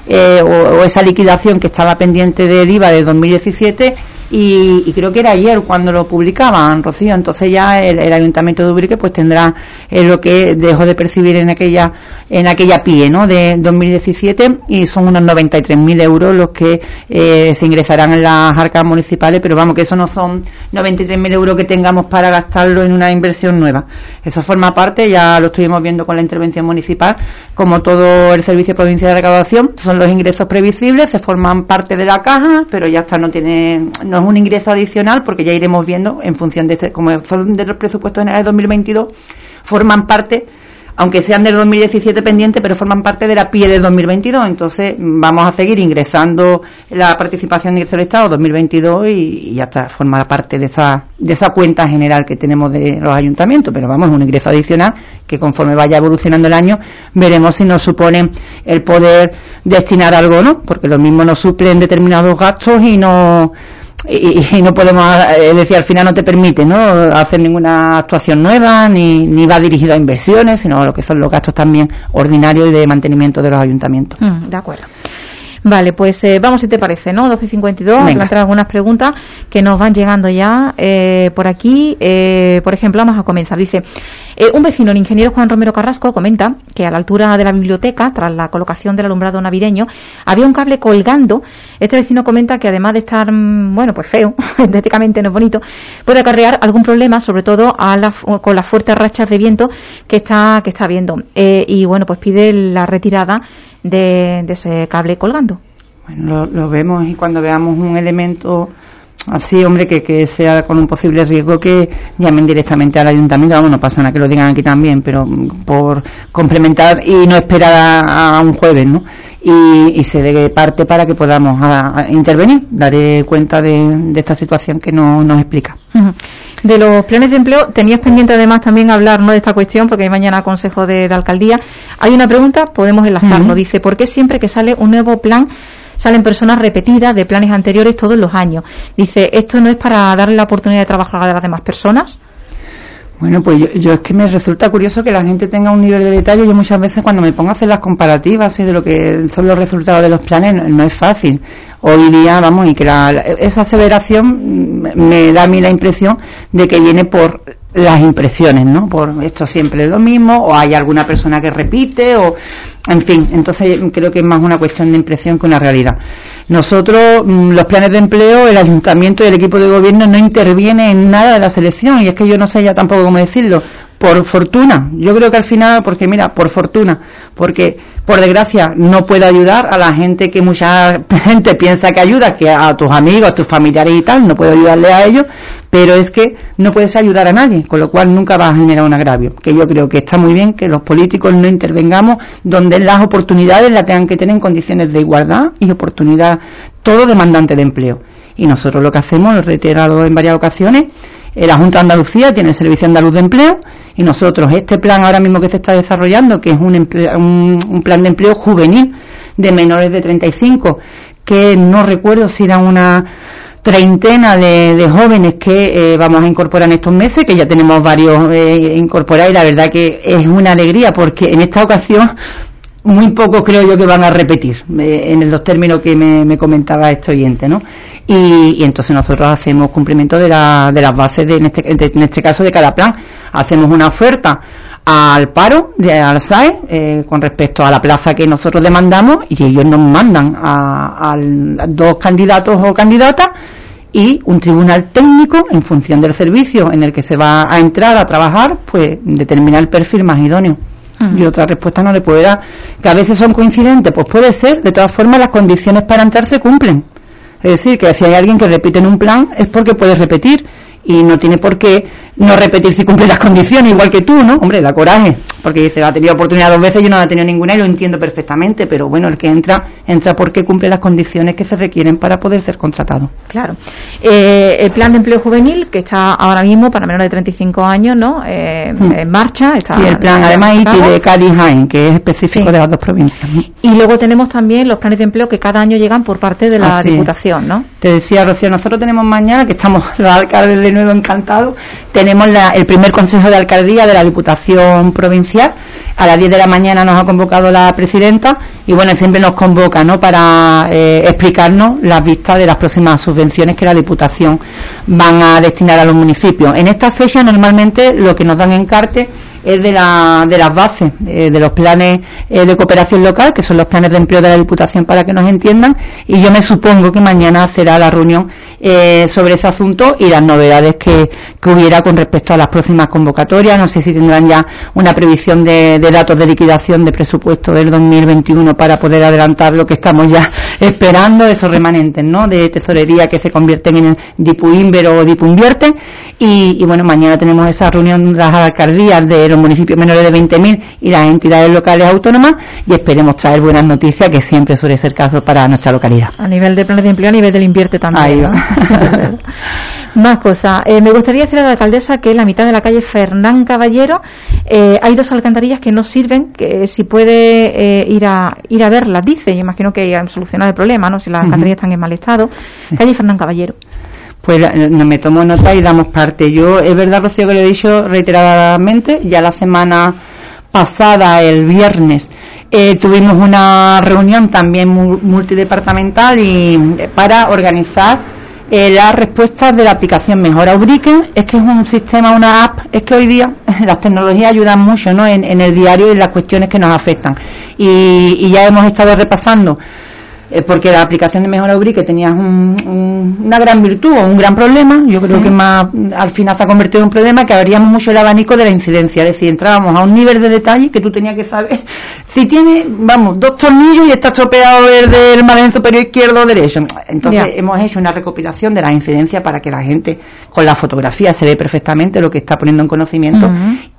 o esa liquidación que estaba pendiente del IVA de 2017, y creo que era ayer cuando lo publicaban, Rocío. Entonces ya el Ayuntamiento de Ubrique pues tendrá lo que dejó de percibir en aquella PIE, ¿no?, de 2017, y son unos 93.000 euros los que se ingresarán en las arcas municipales, pero vamos, que eso no son 93.000 euros que tengamos para gastarlo en una inversión nueva. Eso forma parte, ya lo estuvimos viendo con la intervención municipal, como todo el Servicio Provincial de Recaudación, son los ingresos previsibles, se forman parte de la caja, pero ya está, no es un ingreso adicional, porque ya iremos viendo en función de como son de los presupuestos generales de 2022, forman parte, aunque sean del 2017 pendiente, pero forman parte de la PIE del 2022. Entonces vamos a seguir ingresando la participación de del Estado 2022 y ya está, forma parte de esa cuenta general que tenemos de los ayuntamientos, pero vamos, es un ingreso adicional que conforme vaya evolucionando el año veremos si nos supone el poder destinar algo o no, porque lo mismo nos suplen determinados gastos y no podemos, es decir, al final no te permite, ¿no?, hacer ninguna actuación nueva, ni va dirigido a inversiones, sino a lo que son los gastos también ordinarios y de mantenimiento de los ayuntamientos. De acuerdo. Vale, pues vamos, si te parece, ¿no? 12:52, plantear algunas preguntas que nos van llegando ya por aquí. Por ejemplo, vamos a comenzar. Dice, un vecino, el ingeniero Juan Romero Carrasco, comenta que a la altura de la biblioteca, tras la colocación del alumbrado navideño, había un cable colgando. Este vecino comenta que, además de estar, bueno, pues feo, estéticamente no es bonito, puede acarrear algún problema, sobre todo con las fuertes rachas de viento que está habiendo. Y bueno, pues pide la retirada de ese cable colgando. Bueno, lo vemos, y cuando veamos un elemento así, hombre, que sea con un posible riesgo, que llamen directamente al ayuntamiento. Vamos, no pasa nada que lo digan aquí también, pero por complementar y no esperar a un jueves, ¿no? Y se dé parte para que podamos intervenir. Daré cuenta de esta situación que nos explica. De los planes de empleo, tenías pendiente además también hablar, ¿no?, de esta cuestión, porque hay mañana consejo de alcaldía. Hay una pregunta, podemos enlazarlo. Dice, ¿por qué siempre que sale un nuevo plan salen personas repetidas de planes anteriores todos los años? Dice, ¿esto no es para darle la oportunidad de trabajar a las demás personas? Bueno, pues yo es que me resulta curioso que la gente tenga un nivel de detalle. Yo muchas veces, cuando me pongo a hacer las comparativas de lo que son los resultados de los planes, no es fácil. Hoy día, vamos, y que esa aseveración me da a mí la impresión de que viene por las impresiones, ¿no? Por esto siempre es lo mismo, o hay alguna persona que repite, o en fin. Entonces creo que es más una cuestión de impresión que una realidad. Nosotros, los planes de empleo, el ayuntamiento y el equipo de gobierno no interviene en nada de la selección, y es que yo no sé ya tampoco cómo decirlo. Por fortuna, yo creo que al final, porque mira, por fortuna, porque por desgracia no puedo ayudar a la gente que mucha gente piensa que ayuda, que a tus amigos, a tus familiares y tal, no puedo ayudarle a ellos, pero es que no puedes ayudar a nadie, con lo cual nunca vas a generar un agravio. Que yo creo que está muy bien que los políticos no intervengamos donde las oportunidades las tengan que tener en condiciones de igualdad y oportunidad, todo demandante de empleo. Y nosotros lo que hacemos, lo he reiterado en varias ocasiones, la Junta de Andalucía tiene el Servicio Andaluz de Empleo, y nosotros este plan ahora mismo que se está desarrollando, que es un plan de empleo juvenil de menores de 35, que no recuerdo si era una treintena de jóvenes que vamos a incorporar en estos meses, que ya tenemos varios incorporados, y la verdad que es una alegría, porque en esta ocasión muy pocos creo yo que van a repetir en los términos que me comentaba este oyente, ¿no? y entonces nosotros hacemos cumplimiento de las bases en este caso de cada plan. Hacemos una oferta al paro, al SAE, con respecto a la plaza que nosotros demandamos, y ellos nos mandan a 2 candidatos o candidatas y un tribunal técnico, en función del servicio en el que se va a entrar a trabajar, pues determina el perfil más idóneo. Y otra respuesta no le puedo dar. Que a veces son coincidentes, pues puede ser. De todas formas, las condiciones para entrar se cumplen. Es decir, que si hay alguien que repite en un plan, es porque puede repetir, y no tiene por qué no repetir si cumple las condiciones, igual que tú, ¿no? Hombre, da coraje, porque dice, ha tenido oportunidad 2 veces, yo no la he tenido ninguna, y lo entiendo perfectamente, pero bueno, el que entra porque cumple las condiciones que se requieren para poder ser contratado. Claro. El plan de empleo juvenil, que está ahora mismo para menores de 35 años, ¿no? En marcha. Está, sí, el plan, además, ITI de Cádiz Jaén, que es específico de las 2 provincias, ¿no? Y luego tenemos también los planes de empleo que cada año llegan por parte de la Diputación, ¿no? Te decía, Rocío, nosotros tenemos mañana, que estamos los alcaldes de nuevo encantados, tenemos el primer consejo de alcaldía de la Diputación Provincial. A las 10 de la mañana nos ha convocado la presidenta, y bueno, siempre nos convoca, ¿no?, para explicarnos las vistas de las próximas subvenciones que la Diputación van a destinar a los municipios. En esta fecha, normalmente, lo que nos dan en carte es de las bases de los planes de cooperación local, que son los planes de empleo de la Diputación, para que nos entiendan, y yo me supongo que mañana será la reunión sobre ese asunto y las novedades que hubiera con respecto a las próximas convocatorias. No sé si tendrán ya una previsión de datos de liquidación de presupuesto del 2021 para poder adelantar lo que estamos ya esperando, esos remanentes, ¿no?, de tesorería que se convierten en Dipuinver o Dipuinvierte, y bueno, mañana tenemos esa reunión de las alcaldías de los municipios menores de 20.000 y las entidades locales autónomas, y esperemos traer buenas noticias, que siempre suele ser caso para nuestra localidad. A nivel de planes de empleo, a nivel del Invierte también. Ahí va. Más cosas. Me gustaría decirle a la alcaldesa que en la mitad de la calle Fernán Caballero hay 2 alcantarillas que no sirven, que si puede ir a verlas, dice. Yo imagino que hay que solucionar el problema, ¿no?, si las alcantarillas están en mal estado. Sí. Calle Fernán Caballero. Pues me tomo nota y damos parte. Yo, es verdad, Rocío, que lo he dicho reiteradamente, ya la semana pasada, el viernes, tuvimos una reunión también multidepartamental para organizar las respuestas de la aplicación Mejora Ubrique. Es que es un sistema, una app, es que hoy día las tecnologías ayudan mucho, ¿no?, en el diario y en las cuestiones que nos afectan. Y ya hemos estado repasando, porque la aplicación de Mejora Ubrique tenía una gran virtud o un gran problema. Yo creo que más al final se ha convertido en un problema, que abríamos mucho el abanico de la incidencia, es decir, entrábamos a un nivel de detalle que tú tenías que saber si tiene, 2 tornillos y está estropeado el del margen superior izquierdo o derecho. Entonces hemos hecho una recopilación de las incidencias para que la gente con la fotografía se ve perfectamente lo que está poniendo en conocimiento,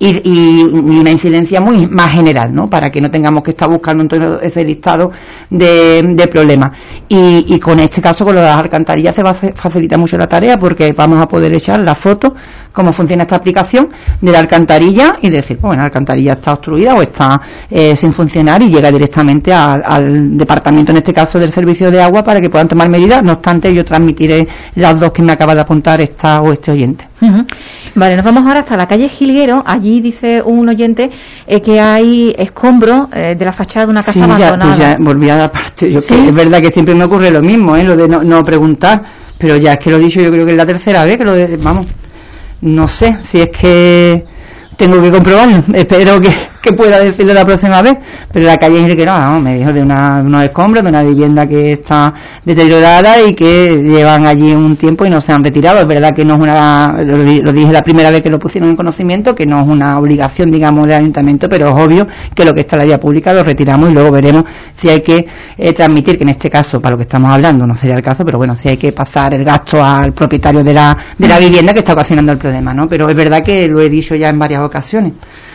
y una incidencia muy más general, ¿no?, para que no tengamos que estar buscando en todo ese listado de problemas. Y con este caso, con las alcantarillas, se va a facilitar mucho la tarea, porque vamos a poder echar la foto, cómo funciona esta aplicación de la alcantarilla, y decir, pues bueno, la alcantarilla está obstruida o está sin funcionar, y llega directamente al departamento, en este caso del servicio de agua, para que puedan tomar medidas. No obstante, yo transmitiré las 2 que me acaba de apuntar esta o este oyente. Vale, nos vamos ahora hasta la calle Jilguero. Allí dice un oyente que hay escombros de la fachada de una casa abandonada. Ya volví a la parte. Que es verdad que siempre me ocurre lo mismo, lo de no preguntar, pero ya es que lo he dicho, yo creo que es la tercera vez que vamos, no sé si es que tengo que comprobarlo. Espero que pueda decirlo la próxima vez, pero la calle Jilguero, me dijo de unos escombros de una vivienda que está deteriorada y que llevan allí un tiempo y no se han retirado. Es verdad que no es lo dije la primera vez que lo pusieron en conocimiento, que no es una obligación, digamos, del ayuntamiento, pero es obvio que lo que está en la vía pública lo retiramos, y luego veremos si hay que transmitir, que en este caso, para lo que estamos hablando, no sería el caso, pero bueno, si hay que pasar el gasto al propietario de la vivienda que está ocasionando el problema, ¿no? Pero es verdad que lo he dicho ya en varias ocasiones.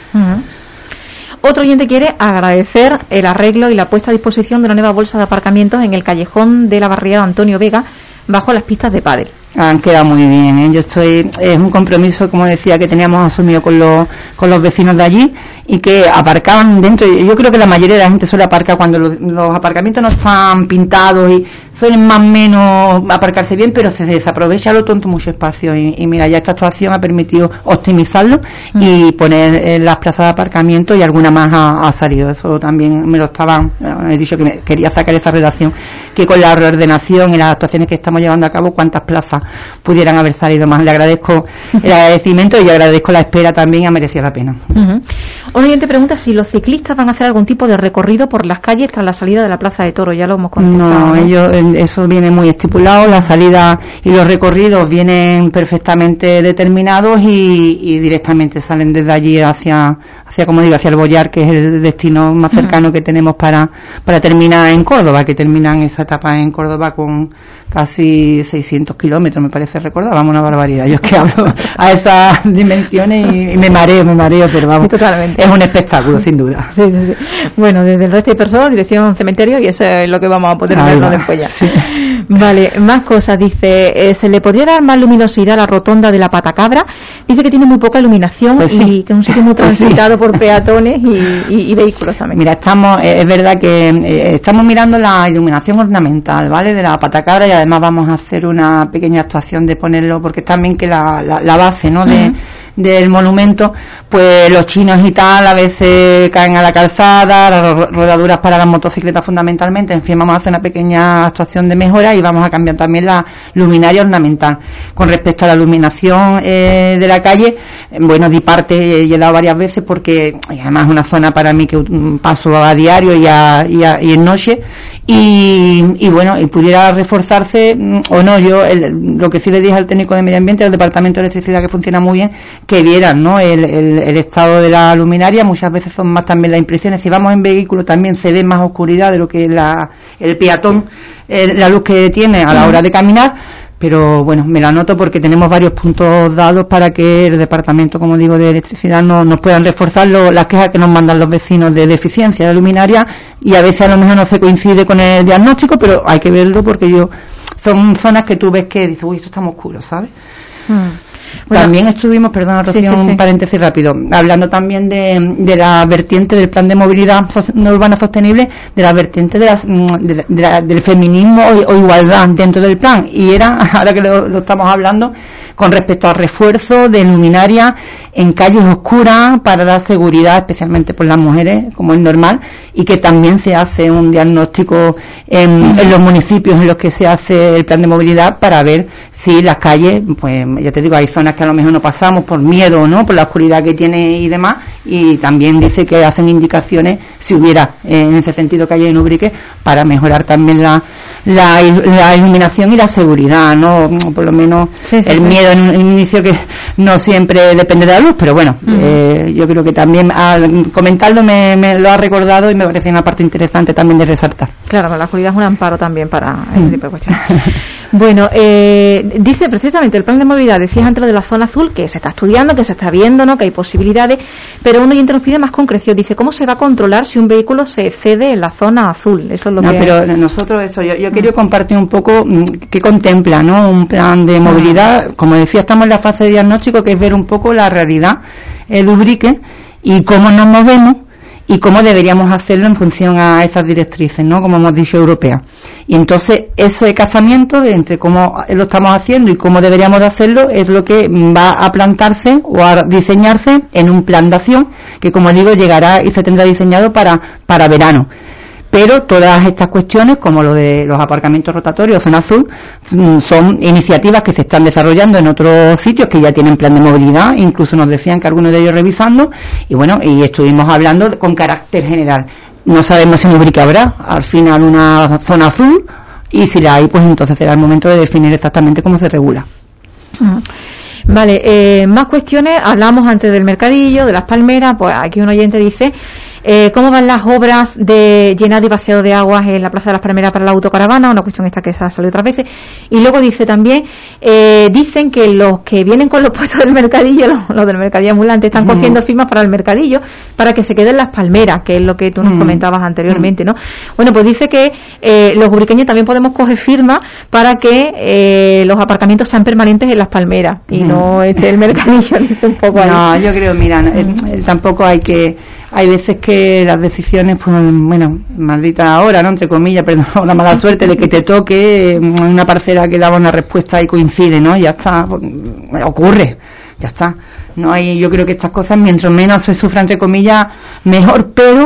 Otro oyente quiere agradecer el arreglo y la puesta a disposición de una nueva bolsa de aparcamientos en el callejón de la barriada Antonio Vega, bajo las pistas de pádel. Han quedado muy bien, ¿eh? Es un compromiso, como decía, que teníamos asumido con los vecinos de allí, y que aparcaban dentro. Yo creo que la mayoría de la gente suele aparcar cuando los aparcamientos no están pintados, y suelen más o menos aparcarse bien, pero se desaprovecha lo tonto mucho espacio, y mira, ya esta actuación ha permitido optimizarlo y poner las plazas de aparcamiento, y alguna más ha salido. Eso también me lo he dicho que quería sacar esa relación que con la reordenación y las actuaciones que estamos llevando a cabo, cuántas plazas pudieran haber salido más. Le agradezco el agradecimiento y agradezco la espera también, ha merecido la pena. Un oyente pregunta si los ciclistas van a hacer algún tipo de recorrido por las calles tras la salida de la Plaza de Toros. Ya lo hemos contestado. No, eso viene muy estipulado, la salida y los recorridos vienen perfectamente determinados y directamente salen desde allí hacia como digo, hacia el Bollar, que es el destino más cercano que tenemos para terminar en Córdoba, que terminan esa etapa en Córdoba con casi 600 kilómetros, me parece recordar, vamos, una barbaridad. Yo es que hablo a esas dimensiones y me mareo, pero vamos, totalmente. Es un espectáculo, sin duda. Sí. Bueno, desde el resto de personas, dirección cementerio, y eso es lo que vamos a poder verlo después ya. Sí. Vale, más cosas, dice, ¿se le podría dar más luminosidad a la rotonda de la Patacabra? Dice que tiene muy poca iluminación y que es un sitio muy transitado por peatones y vehículos también. Mira, es verdad que estamos mirando la iluminación ornamental, ¿vale?, de la Patacabra, y además vamos a hacer una pequeña actuación de ponerlo, porque también que la base, ¿no?, del monumento, pues los chinos y tal a veces caen a la calzada, las rodaduras para las motocicletas fundamentalmente, en fin, vamos a hacer una pequeña actuación de mejora y vamos a cambiar también la luminaria ornamental. Con respecto a la iluminación de la calle, bueno, di parte y he dado varias veces porque además es una zona para mí que paso a diario y en noche, y bueno, y pudiera reforzarse o no. Yo lo que sí le dije al técnico de medio ambiente del departamento de electricidad, que funciona muy bien, que vieran, ¿no?, el estado de la luminaria. Muchas veces son más también las impresiones, si vamos en vehículo también se ve más oscuridad de lo que es el peatón, la luz que tiene a la hora de caminar. Pero bueno, me la anoto porque tenemos varios puntos dados para que el departamento, como digo, de electricidad nos puedan reforzar las quejas que nos mandan los vecinos de deficiencia de luminaria, y a veces a lo mejor no se coincide con el diagnóstico, pero hay que verlo porque son zonas que tú ves que dices, uy, esto está muy oscuro, ¿sabes? Bueno, también estuvimos, perdona Rocío, un paréntesis rápido, hablando también de la vertiente del plan de movilidad no urbana sostenible, de la vertiente del feminismo o igualdad dentro del plan, y era, ahora que lo estamos hablando, con respecto al refuerzo de luminaria en calles oscuras para dar seguridad, especialmente por las mujeres, como es normal, y que también se hace un diagnóstico en los municipios en los que se hace el plan de movilidad para ver si las calles, pues ya te digo, hay zonas que a lo mejor no pasamos por miedo, ¿no?, por la oscuridad que tiene y demás, y también dice que hacen indicaciones si hubiera en ese sentido calles en Ubrique para mejorar también la iluminación y la seguridad, ¿no?, por lo menos el miedo en un inicio, que no siempre depende de la luz, pero bueno, yo creo que también al comentarlo me lo ha recordado y me parece una parte interesante también de resaltar. Claro, la oscuridad es un amparo también para ese tipo de cuestiones. Bueno, dice precisamente el plan de movilidad, decías antes, de la zona azul, que se está estudiando, que se está viendo, ¿no?, que hay posibilidades, pero un oyente nos pide más concreción. Dice, ¿cómo se va a controlar si un vehículo se excede en la zona azul? Eso es lo que... No, pero nosotros yo quiero compartir un poco qué contempla, ¿no?, un plan de movilidad. Como decía, estamos en la fase de diagnóstico, que es ver un poco la realidad de Ubrique y cómo nos movemos y cómo deberíamos hacerlo en función a esas directrices, ¿no?, como hemos dicho, europeas. Y entonces ese casamiento entre cómo lo estamos haciendo y cómo deberíamos de hacerlo es lo que va a plantarse o a diseñarse en un plan de acción que, como digo, llegará y se tendrá diseñado para verano. Pero todas estas cuestiones, como lo de los aparcamientos rotatorios, zona azul, son iniciativas que se están desarrollando en otros sitios que ya tienen plan de movilidad, incluso nos decían que algunos de ellos revisando, y bueno, y estuvimos hablando con carácter general. No sabemos si en Ubrique habrá al final una zona azul, y si la hay, pues entonces será el momento de definir exactamente cómo se regula. Vale, más cuestiones. Hablamos antes del mercadillo, de las palmeras. Pues aquí un oyente dice, ¿cómo van las obras de llenado y vaciado de aguas en la Plaza de las Palmeras para la autocaravana? Una cuestión esta que se ha salido otras veces. Y luego dice también, dicen que los que vienen con los puestos del mercadillo, los del mercadillo ambulante, están cogiendo firmas para el mercadillo para que se queden las palmeras, que es lo que tú nos comentabas anteriormente, ¿no? Bueno, pues dice que los ubriqueños también podemos coger firmas para que los aparcamientos sean permanentes en las palmeras y no el mercadillo, dice un poco ahí. No, yo creo, mira, tampoco hay veces que las decisiones, pues bueno, maldita hora, ¿no?, entre comillas, perdón, la mala suerte de que te toque una parcela que daba una respuesta y coincide, ¿no? Ya está, ocurre, ya está. No hay, yo creo que estas cosas, mientras menos se sufra, entre comillas, mejor, pero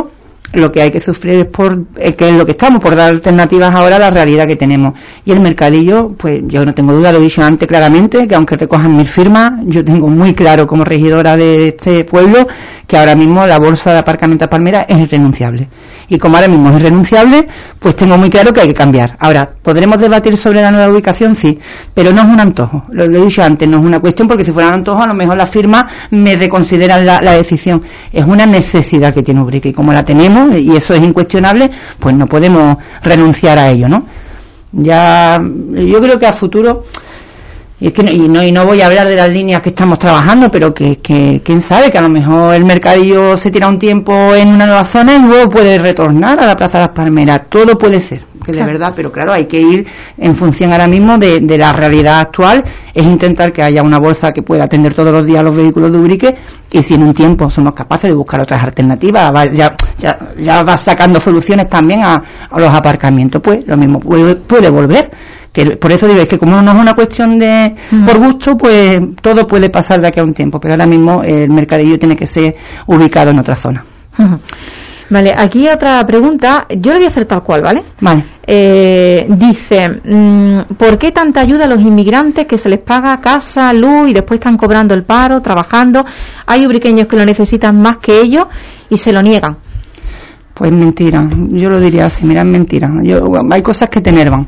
lo que hay que sufrir es que es lo que estamos, por dar alternativas ahora a la realidad que tenemos. Y el mercadillo, pues yo no tengo duda, lo he dicho antes claramente, que aunque recojan 1000 firmas, yo tengo muy claro como regidora de este pueblo que ahora mismo la bolsa de aparcamiento a Palmera es irrenunciable. Y como ahora mismo es irrenunciable, pues tengo muy claro que hay que cambiar. Ahora, ¿podremos debatir sobre la nueva ubicación? Sí, pero no es un antojo. Lo he dicho antes, no es una cuestión, porque si fuera un antojo, a lo mejor las firmas me reconsideran la decisión. Es una necesidad que tiene Ubrique, y como la tenemos, y eso es incuestionable, pues no podemos renunciar a ello, ¿no? Ya, yo creo que a futuro... Y es que no voy a hablar de las líneas que estamos trabajando, pero que quién sabe, que a lo mejor el mercadillo se tira un tiempo en una nueva zona y luego puede retornar a la Plaza de las Palmeras. Todo puede ser, que de verdad, pero claro, hay que ir en función ahora mismo de la realidad actual. Es intentar que haya una bolsa que pueda atender todos los días los vehículos de Ubrique, y si en un tiempo somos capaces de buscar otras alternativas, ya va sacando soluciones también a los aparcamientos, pues lo mismo puede volver. Que por eso digo, es que como no es una cuestión de por gusto, pues todo puede pasar de aquí a un tiempo, pero ahora mismo el mercadillo tiene que ser ubicado en otra zona. Vale, aquí otra pregunta, yo le voy a hacer tal cual, ¿vale? Vale. Dice, ¿por qué tanta ayuda a los inmigrantes que se les paga casa, luz y después están cobrando el paro, trabajando? Hay ubriqueños que lo necesitan más que ellos y se lo niegan. Pues mentira, yo lo diría así, mira, es mentira. Hay cosas que te enervan.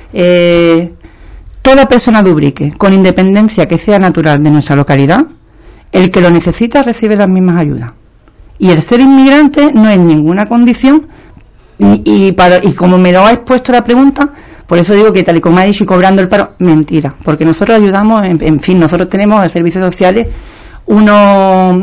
Toda persona de Ubrique, con independencia que sea natural de nuestra localidad, el que lo necesita recibe las mismas ayudas. Y el ser inmigrante no es ninguna condición, y como me lo ha expuesto la pregunta, por eso digo que tal y como ha dicho, y cobrando el paro, mentira, porque nosotros ayudamos, en fin, nosotros tenemos en servicios sociales unos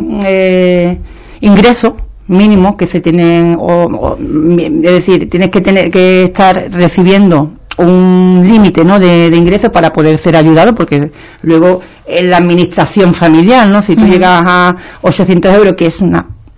ingresos mínimos que se tienen, es decir, tienes que estar recibiendo un límite, ¿no?, de ingresos para poder ser ayudado, porque luego en la administración familiar, ¿no?, si tú llegas a 800 euros, que es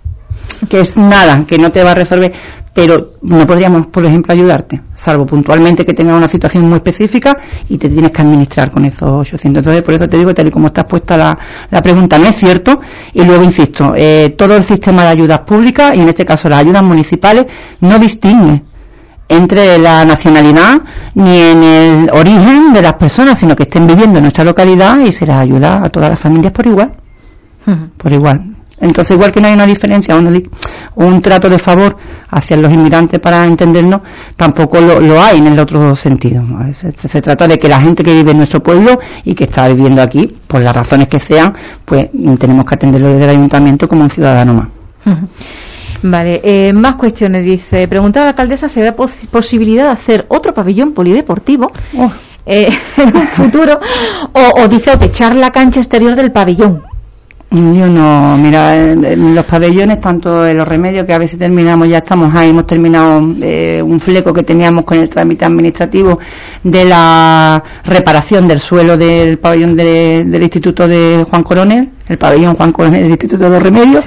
nada, que no te va a resolver, pero no podríamos, por ejemplo, ayudarte, salvo puntualmente que tengas una situación muy específica y te tienes que administrar con esos 800. Entonces, por eso te digo, tal y como está puesta la pregunta, no es cierto. Y luego, insisto, todo el sistema de ayudas públicas, y en este caso las ayudas municipales, no distingue entre la nacionalidad ni en el origen de las personas, sino que estén viviendo en nuestra localidad, y se les ayuda a todas las familias por igual. Por igual. Entonces, igual que no hay una diferencia, un trato de favor hacia los inmigrantes, para entendernos, tampoco lo hay en el otro sentido. Se trata de que la gente que vive en nuestro pueblo y que está viviendo aquí, por las razones que sean, pues tenemos que atenderlo desde el ayuntamiento como un ciudadano más. Vale, más cuestiones. Dice, preguntar a la alcaldesa si habrá posibilidad de hacer otro pabellón polideportivo en un futuro, o dice, o techar la cancha exterior del pabellón. Yo no, mira, los pabellones, tanto en Los Remedios, que a veces terminamos, ya estamos ahí, hemos terminado un fleco que teníamos con el trámite administrativo de la reparación del suelo del pabellón del Instituto de Juan Coronel, el pabellón Juan Coronel del Instituto de Los Remedios.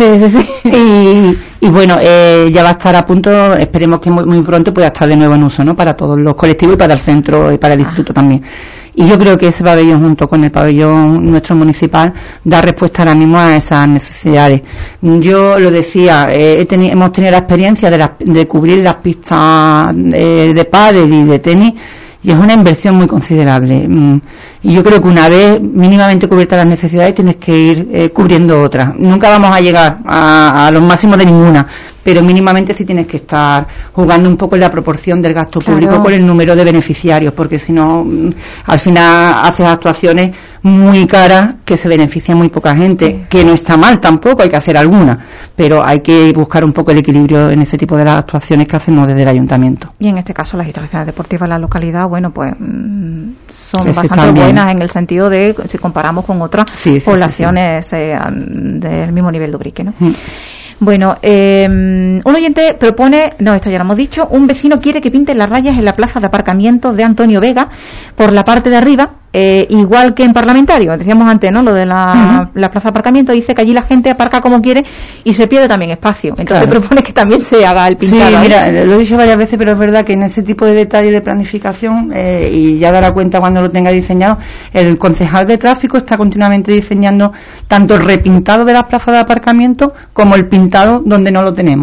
Sí. Y bueno, ya va a estar a punto, esperemos que muy pronto pueda estar de nuevo en uso, ¿no?, para todos los colectivos y para el centro y para el instituto también. Y yo creo que ese pabellón, junto con el pabellón nuestro municipal, da respuesta ahora mismo a esas necesidades. Yo lo decía, hemos tenido la experiencia de cubrir las pistas de pádel y de tenis, y es una inversión muy considerable. Y yo creo que una vez mínimamente cubiertas las necesidades, tienes que ir cubriendo otras. Nunca vamos a llegar a los máximos de ninguna, pero mínimamente sí tienes que estar jugando un poco en la proporción del gasto público con el número de beneficiarios, porque si no, al final haces actuaciones muy caras que se beneficia muy poca gente, que no está mal tampoco, hay que hacer alguna, pero hay que buscar un poco el equilibrio en ese tipo de las actuaciones que hacemos desde el ayuntamiento. Y en este caso las instalaciones deportivas en la localidad, bueno, pues son bastante buenas en el sentido de, si comparamos con otras poblaciones del mismo nivel de Ubrique, ¿no? Bueno, un oyente propone, esto ya lo hemos dicho, un vecino quiere que pinten las rayas en la plaza de aparcamiento de Antonio Vega por la parte de arriba, igual que en Parlamentario, decíamos antes, ¿no?, lo de la plaza de aparcamiento. Dice que allí la gente aparca como quiere y se pierde también espacio, entonces propone que también se haga el pintado. Sí, mira, lo he dicho varias veces, pero es verdad que en ese tipo de detalles de planificación, y ya dará cuenta cuando lo tenga diseñado, el concejal de tráfico está continuamente diseñando tanto el repintado de las plazas de aparcamiento como el pintado donde no lo tenemos.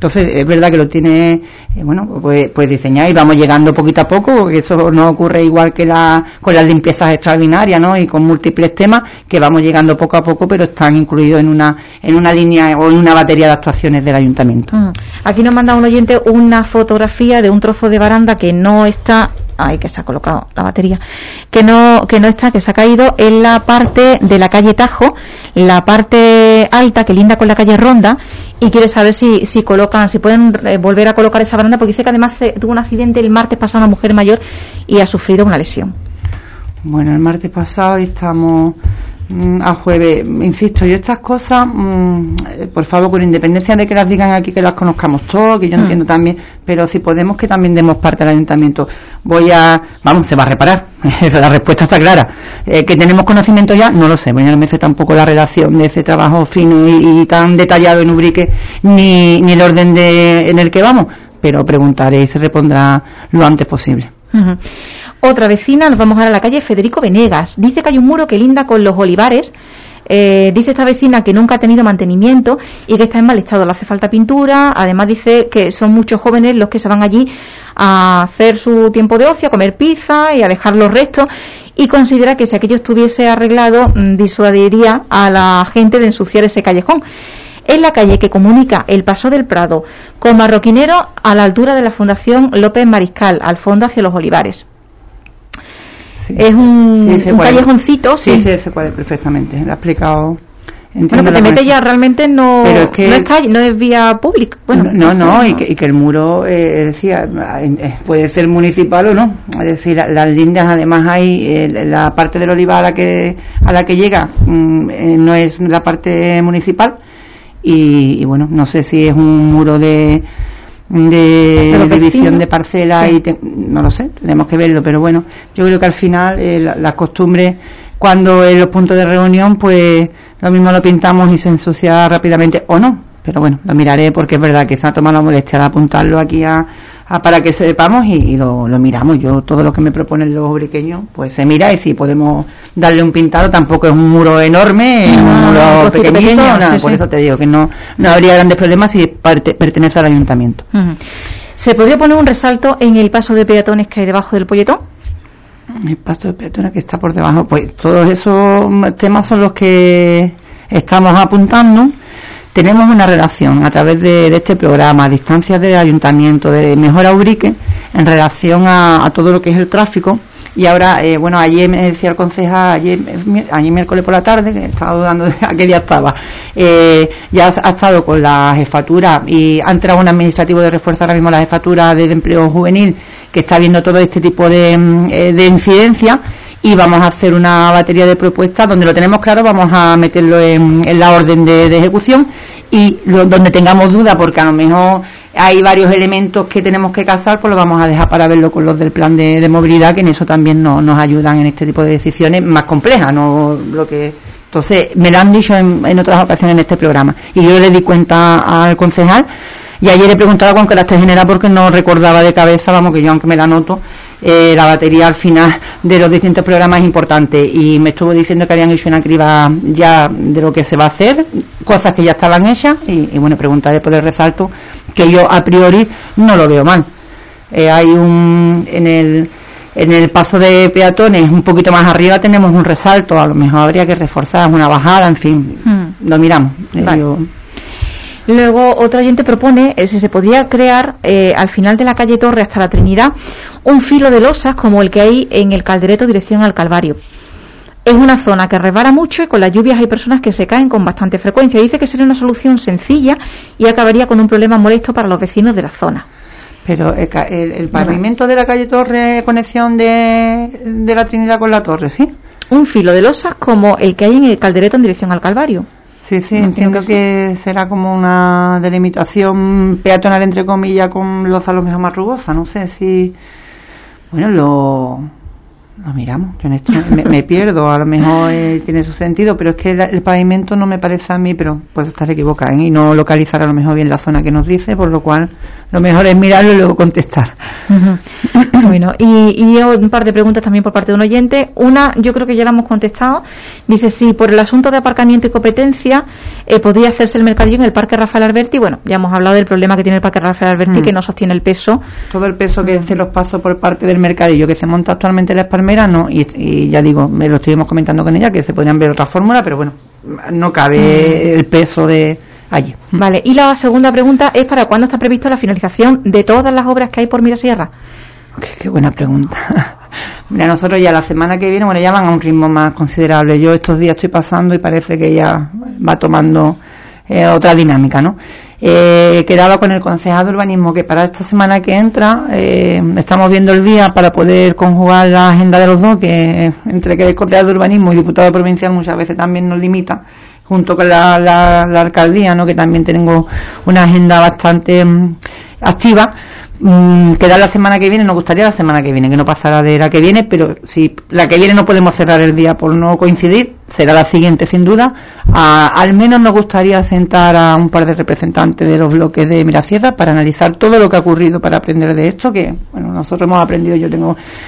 Entonces es verdad que lo tiene, pues diseñar, y vamos llegando poquito a poco, porque eso no ocurre igual que con las limpiezas extraordinarias, ¿no? Y con múltiples temas, que vamos llegando poco a poco, pero están incluidos en una línea o en una batería de actuaciones del ayuntamiento. Aquí nos manda un oyente una fotografía de un trozo de baranda que no está, que se ha colocado la batería, que no está, que se ha caído en la parte de la calle Tajo, la parte alta que linda con la calle Ronda, y quiere saber si pueden volver a colocar esa baranda, porque dice que además tuvo un accidente el martes pasado una mujer mayor y ha sufrido una lesión. Bueno, el martes pasado estamos a jueves, insisto, yo estas cosas, por favor, con independencia de que las digan aquí, que las conozcamos todos, que yo entiendo también, pero si podemos que también demos parte al ayuntamiento. Se va a reparar, la respuesta está clara. Que tenemos conocimiento ya, no lo sé, yo no me sé tampoco la redacción de ese trabajo fino y tan detallado en Ubrique, ni el orden en el que vamos, pero preguntaré y se repondrá lo antes posible. Otra vecina, nos vamos ahora a la calle Federico Venegas. Dice que hay un muro que linda con los olivares. Dice esta vecina que nunca ha tenido mantenimiento y que está en mal estado, le hace falta pintura. Además dice que son muchos jóvenes los que se van allí a hacer su tiempo de ocio, a comer pizza y a dejar los restos, y considera que si aquello estuviese arreglado disuadiría a la gente de ensuciar ese callejón. Es la calle que comunica el Paso del Prado con Marroquinero a la altura de la Fundación López Mariscal, al fondo hacia los olivares. Sí. Es un callejoncito. Sí, se cuál es perfectamente, lo ha explicado. Bueno, que te mete ya realmente no es calle, no es vía pública. Bueno, y que el muro, decía, puede ser municipal o no. Es decir, las lindas, además hay la parte del olivar a la que llega, no es la parte municipal, y bueno, no sé si es un muro de división de parcelas, sí. No lo sé, tenemos que verlo, pero bueno, yo creo que al final las costumbres, cuando en los puntos de reunión, pues lo mismo lo pintamos y se ensucia rápidamente, o no, pero bueno, lo miraré, porque es verdad que se ha tomado la molestia de apuntarlo aquí para que sepamos, y lo miramos. Yo todo lo que me proponen los ubriqueños pues se mira, y si podemos darle un pintado, tampoco es un muro enorme, es un muro pequeñito, por eso te digo que no habría grandes problemas si pertenece al ayuntamiento. ¿Se podría poner un resalto en el paso de peatones que hay debajo del Polletón? El paso de peatones que está por debajo, pues todos esos temas son los que estamos apuntando. Tenemos una relación a través de este programa, a distancias del ayuntamiento, de Mejora Ubrique, en relación a todo lo que es el tráfico. Y ahora, ayer me decía el concejal, ayer miércoles por la tarde, que estaba dudando de a qué día estaba, ya ha estado con la jefatura, y ha entrado un administrativo de refuerzo ahora mismo la jefatura de empleo juvenil, que está viendo todo este tipo de incidencia, y vamos a hacer una batería de propuestas donde lo tenemos claro, vamos a meterlo en la orden de ejecución, y donde tengamos duda, porque a lo mejor hay varios elementos que tenemos que casar, pues lo vamos a dejar para verlo con los del plan de movilidad, que en eso también nos ayudan en este tipo de decisiones más complejas, entonces me lo han dicho en otras ocasiones en este programa, y yo le di cuenta al concejal, y ayer he preguntado con carácter general porque no recordaba de cabeza, que yo aunque me la anoto, la batería al final de los distintos programas es importante, y me estuvo diciendo que habían hecho una criba ya de lo que se va a hacer, cosas que ya estaban hechas, y bueno, preguntaré por el resalto, que yo a priori no lo veo mal. Hay en el paso de peatones un poquito más arriba tenemos un resalto, a lo mejor habría que reforzar una bajada, en fin, lo miramos. Vale. Luego otro oyente propone si se podía crear al final de la calle Torre hasta la Trinidad un filo de losas como el que hay en el Caldereto dirección al Calvario. Es una zona que resbala mucho, y con las lluvias hay personas que se caen con bastante frecuencia. Dice que sería una solución sencilla y acabaría con un problema molesto para los vecinos de la zona. Pero el pavimento de la calle Torre, conexión de la Trinidad con la Torre, ¿sí? Un filo de losas como el que hay en el Caldereto en dirección al Calvario. Sí, entiendo que será como una delimitación peatonal, entre comillas, con losa a lo mejor más rugosa. No sé si... Bueno, Lo miramos, yo en esto me pierdo, a lo mejor tiene su sentido, pero es que el pavimento no me parece a mí, pero puedo estar equivocada, y no localizar a lo mejor bien la zona que nos dice, por lo cual lo mejor es mirarlo y luego contestar. Bueno, y un par de preguntas también por parte de un oyente. Una, yo creo que ya la hemos contestado. Dice, si por el asunto de aparcamiento y competencia podría hacerse el mercadillo en el Parque Rafael Alberti. Bueno, ya hemos hablado del problema que tiene el Parque Rafael Alberti, que no sostiene el peso. Todo el peso que hace los pasos por parte del mercadillo que se monta actualmente en la Palmeras, no, y ya digo, me lo estuvimos comentando con ella, que se podrían ver otra fórmula, pero bueno, no cabe el peso de allí. Vale, y la segunda pregunta es, ¿para cuándo está previsto la finalización de todas las obras que hay por Mirasierra? Qué buena pregunta. Mira, nosotros ya la semana que viene, bueno, ya van a un ritmo más considerable. Yo estos días estoy pasando y parece que ya va tomando otra dinámica, ¿no? Quedaba con el concejal de urbanismo que para esta semana que entra estamos viendo el día para poder conjugar la agenda de los dos, que entre que el concejal de urbanismo y diputado provincial muchas veces también nos limita, junto con la alcaldía, ¿no? Que también tengo una agenda bastante activa. Quedar la semana que viene, nos gustaría la semana que viene, que no pasara de la que viene, pero si la que viene no podemos cerrar el día por no coincidir, será la siguiente sin duda. Al menos nos gustaría sentar a un par de representantes de los bloques de Mirasierra para analizar todo lo que ha ocurrido, para aprender de esto, que bueno, nosotros hemos aprendido, yo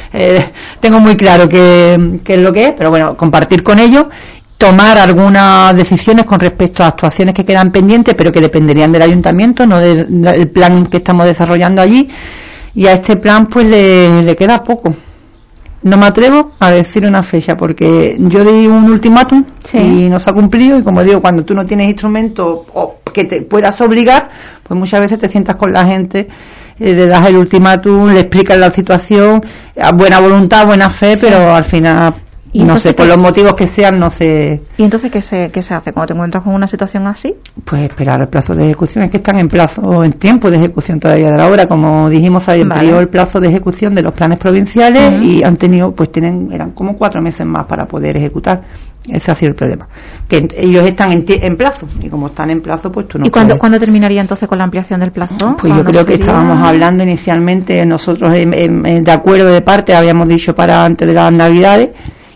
tengo muy claro qué es lo que es, pero bueno, compartir con ellos, tomar algunas decisiones con respecto a actuaciones que quedan pendientes, pero que dependerían del ayuntamiento, no del plan que estamos desarrollando allí, y a este plan pues le queda poco. No me atrevo a decir una fecha, porque yo di un ultimátum y no se ha cumplido, y como digo, cuando tú no tienes instrumentos que te puedas obligar, pues muchas veces te sientas con la gente, le das el ultimátum, le explicas la situación, a buena voluntad, buena fe, pero al final... Y no sé, por los motivos que sean, no sé. ¿Y entonces qué se hace cuando te encuentras con una situación así? Pues esperar el plazo de ejecución. Es que están en tiempo de ejecución todavía de la obra. Como dijimos, había ampliado el plazo de ejecución de los planes provinciales y han tenido, pues eran como 4 meses más para poder ejecutar. Ese ha sido el problema. Que ellos están en plazo, y como están en plazo, pues tú no. ¿Y cuándo terminaría entonces con la ampliación del plazo? Pues yo creo que estábamos hablando inicialmente, nosotros de acuerdo de parte, habíamos dicho para antes de las Navidades.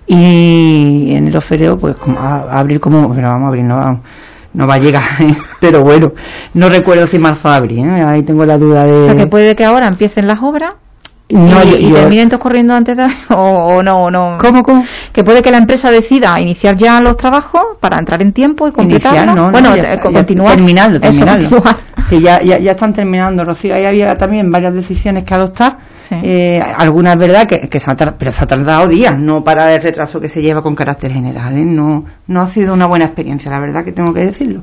Y en el ofereo pues pero vamos a abrir, no va a llegar, pero bueno, no recuerdo si marzo o abril, ahí tengo la duda de... O sea, que puede que ahora empiecen las obras y terminen todos corriendo antes de... o no. ¿Cómo? Que puede que la empresa decida iniciar ya los trabajos para entrar en tiempo y completarlo. Continuar. Terminarlo. Sí, ya están terminando, Rocío. Ahí había también varias decisiones que adoptar. Sí. Algunas, verdad, que se ha tardado días, no para el retraso que se lleva con carácter general, no ha sido una buena experiencia, la verdad que tengo que decirlo.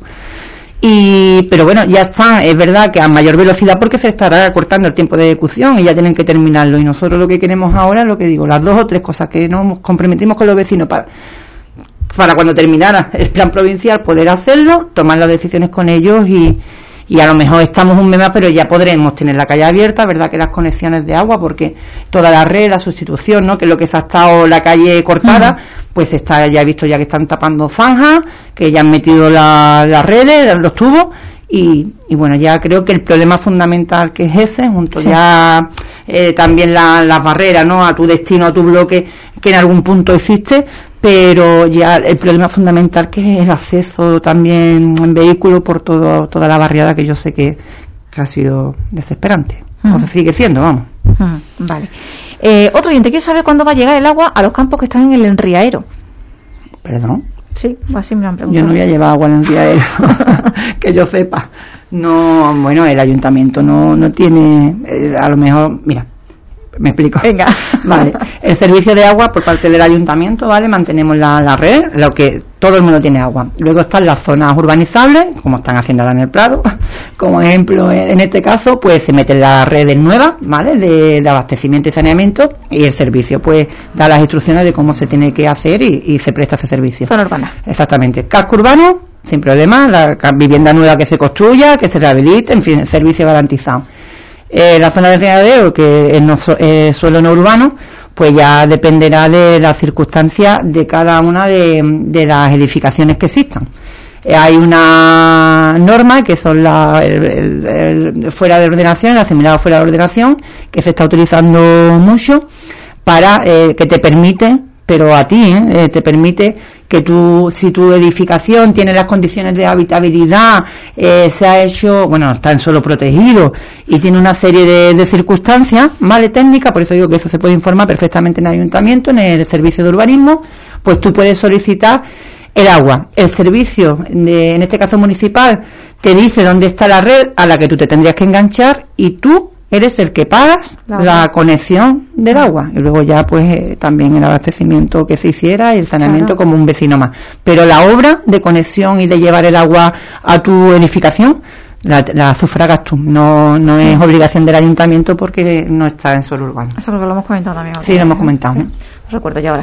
Pero bueno, ya está, es verdad que a mayor velocidad, porque se estará acortando el tiempo de ejecución y ya tienen que terminarlo, y nosotros lo que queremos ahora, lo que digo, las 2 o 3 cosas que nos comprometimos con los vecinos para cuando terminara el plan provincial poder hacerlo, tomar las decisiones con ellos y a lo mejor estamos un mes más, pero ya podremos tener la calle abierta, verdad que las conexiones de agua, porque toda la red, la sustitución, ¿no? Que es lo que se ha estado la calle cortada, pues ya he visto ya que están tapando zanjas, que ya han metido las redes, los tubos, y bueno, ya creo que el problema fundamental que es ese, junto ya también las barreras, ¿no? A tu destino, a tu bloque, que en algún punto existe, pero ya el problema fundamental que es el acceso también en vehículo por toda la barriada, que yo sé que ha sido desesperante, o sea, sigue siendo, vamos. Vale. Otro oyente, ¿quién sabe cuándo va a llegar el agua a los campos que están en el enriaero? ¿Perdón? Sí, así me han preguntado. Yo no voy a llevar agua en el enriaero, que yo sepa. No, bueno, el ayuntamiento no tiene, a lo mejor, mira, me explico. Venga. Vale. El servicio de agua por parte del ayuntamiento, ¿vale? Mantenemos la red, lo que todo el mundo tiene agua. Luego están las zonas urbanizables, como están haciendo ahora en el Prado. Como ejemplo, en este caso, pues se meten las redes nuevas, ¿vale? De abastecimiento y saneamiento, y el servicio, pues, da las instrucciones de cómo se tiene que hacer y se presta ese servicio. Zona urbana. Exactamente. Casco urbano, sin problema, la vivienda nueva que se construya, que se rehabilite, en fin, servicio garantizado. La zona de riadero, que es suelo no urbano, pues ya dependerá de las circunstancias de cada una de las edificaciones que existan. Hay una norma que son el fuera de ordenación, el asimilado fuera de ordenación, que se está utilizando mucho, para que te permite, pero a ti, te permite que si tu edificación tiene las condiciones de habitabilidad, se ha hecho, bueno, está en suelo protegido y tiene una serie de circunstancias, ¿vale? Técnicas, por eso digo que eso se puede informar perfectamente en el ayuntamiento, en el servicio de urbanismo, pues tú puedes solicitar el agua. El servicio, en este caso municipal, te dice dónde está la red a la que tú te tendrías que enganchar y tú eres el que pagas la conexión del agua y luego ya pues también el abastecimiento que se hiciera y el saneamiento como un vecino más. Pero la obra de conexión y de llevar el agua a tu edificación la sufragas tú, no es obligación del ayuntamiento porque no está en suelo urbano. Eso lo hemos comentado también. Sí, lo hemos comentado. Sí, lo recuerdo ya ahora.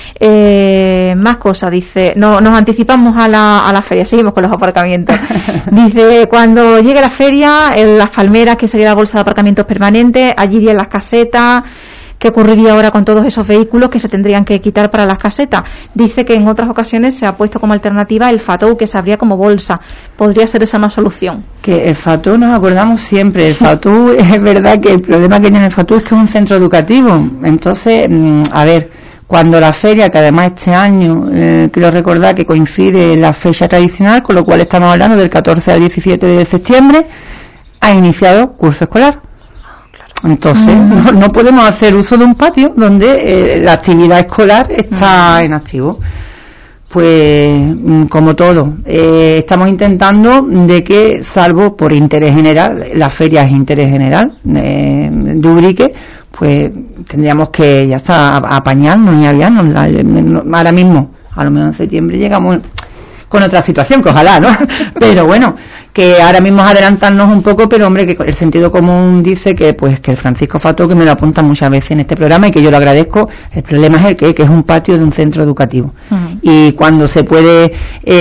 Más cosas, dice, nos anticipamos a la feria, seguimos con los aparcamientos. Dice, cuando llegue la feria, en las palmeras, que sería la bolsa de aparcamientos permanentes, allí irían las casetas. ¿Qué ocurriría ahora con todos esos vehículos que se tendrían que quitar para las casetas? Dice que en otras ocasiones se ha puesto como alternativa el FATOU, que se abría como bolsa. ¿Podría ser esa una solución? Que el FATOU nos acordamos siempre. El FATOU, es verdad que el problema que tiene el FATOU es que es un centro educativo. Entonces, a ver, cuando la feria, que además este año, quiero recordar que coincide en la fecha tradicional, con lo cual estamos hablando del 14 al 17 de septiembre, ha iniciado curso escolar. Entonces, no podemos hacer uso de un patio donde la actividad escolar está en activo. Pues, como todo, estamos intentando de que, salvo por interés general, la feria es interés general de Ubrique, pues tendríamos que ya está apañarnos y aviarnos. Ahora mismo, a lo mejor en septiembre llegamos con otra situación, que ojalá, ¿no? Pero bueno, que ahora mismo es adelantarnos un poco, pero hombre, que el sentido común dice que pues que el Francisco Fato, que me lo apunta muchas veces en este programa y que yo lo agradezco, el problema es el que es un patio de un centro educativo. Y cuando se puede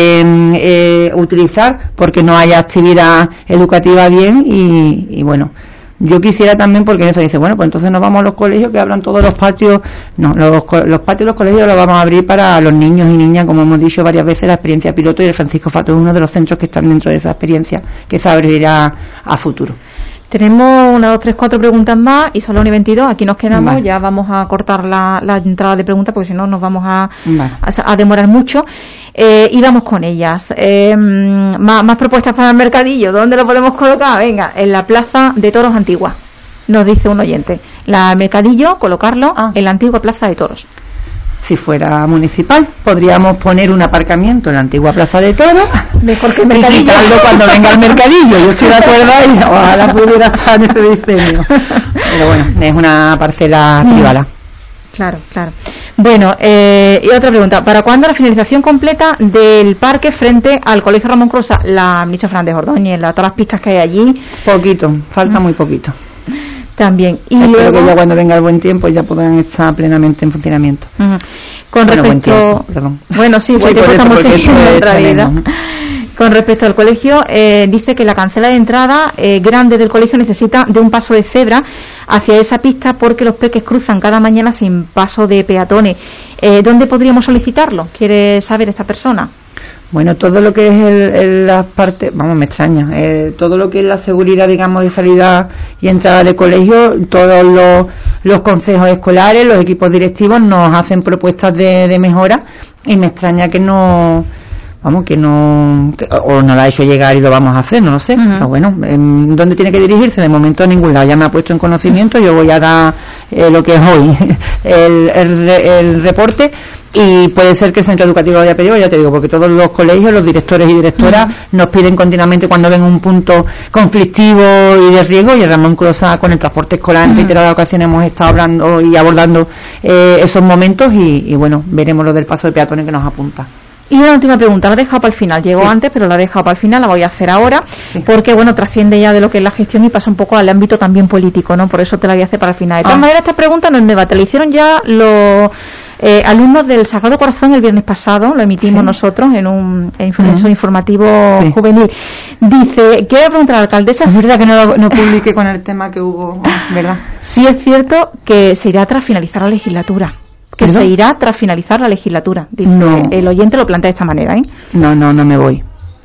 utilizar porque no haya actividad educativa bien y bueno, yo quisiera también, porque eso dice, bueno, pues entonces nos vamos a los colegios que abran todos los patios. No, los patios de los colegios los vamos a abrir para los niños y niñas, como hemos dicho varias veces, la experiencia piloto, y el Francisco Fato es uno de los centros que están dentro de esa experiencia que se abrirá a futuro. Tenemos 1, 2, 3, 4 preguntas más y son las 1:22. Aquí nos quedamos, vale. Ya vamos a cortar la entrada de preguntas porque si no nos vamos a demorar mucho. Y vamos con ellas. Más propuestas para el mercadillo. ¿Dónde lo podemos colocar? Venga, en la Plaza de Toros Antigua, nos dice un oyente. La mercadillo, colocarlo en la antigua Plaza de Toros. Si fuera municipal, podríamos poner un aparcamiento en la antigua Plaza de Toros. Mejor que el mercadillo. Y quitarlo cuando venga el mercadillo. Yo estoy de acuerdo y ojalá pudiera estar en ese diseño. Pero bueno, es una parcela privada. Claro. Bueno, y otra pregunta. ¿Para cuándo la finalización completa del parque frente al Colegio Ramón Crosa? La ministra Fernández Ordóñez, todas las pistas que hay allí. Poquito, falta muy poquito. También. Y espero que ya cuando venga el buen tiempo ya puedan estar plenamente en funcionamiento. Con respecto... Bueno, sí, buen tiempo estamos teniendo en realidad. Con respecto al colegio, dice que la cancela de entrada grande del colegio necesita de un paso de cebra hacia esa pista porque los peques cruzan cada mañana sin paso de peatones. ¿Dónde podríamos solicitarlo? ¿Quiere saber esta persona? Bueno, todo lo que es la parte, me extraña, todo lo que es la seguridad, digamos, de salida y entrada de colegio, todos los consejos escolares, los equipos directivos nos hacen propuestas de mejora y me extraña que no o no la ha hecho llegar y lo vamos a hacer, no lo sé. Pero bueno, ¿dónde tiene que dirigirse? De momento a ningún lado, ya me ha puesto en conocimiento, yo voy a dar lo que es hoy, el reporte. Y puede ser que el centro educativo lo haya pedido, ya te digo, porque todos los colegios, los directores y directoras nos piden continuamente cuando ven un punto conflictivo y de riesgo, y el Ramón Crosa con el transporte escolar en reiteradas ocasiones hemos estado hablando y abordando esos momentos y bueno, veremos lo del paso de peatones que nos apunta. Y una última pregunta, la he dejado para el final, llegó antes, pero la he dejado para el final, la voy a hacer ahora, porque bueno, trasciende ya de lo que es la gestión y pasa un poco al ámbito también político, ¿no? Por eso te la voy a hacer para el final. De todas maneras, esta pregunta no es nueva, te la hicieron ya los alumnos del Sagrado Corazón el viernes pasado, lo emitimos nosotros en un informativo juvenil. Dice, quiero preguntar a la alcaldesa, es verdad que no publiqué con el tema que hubo, ¿verdad? Sí es cierto que se irá tras finalizar la legislatura. Que se irá tras finalizar la legislatura. Dice, el oyente lo plantea de esta manera, ¿eh? No me voy.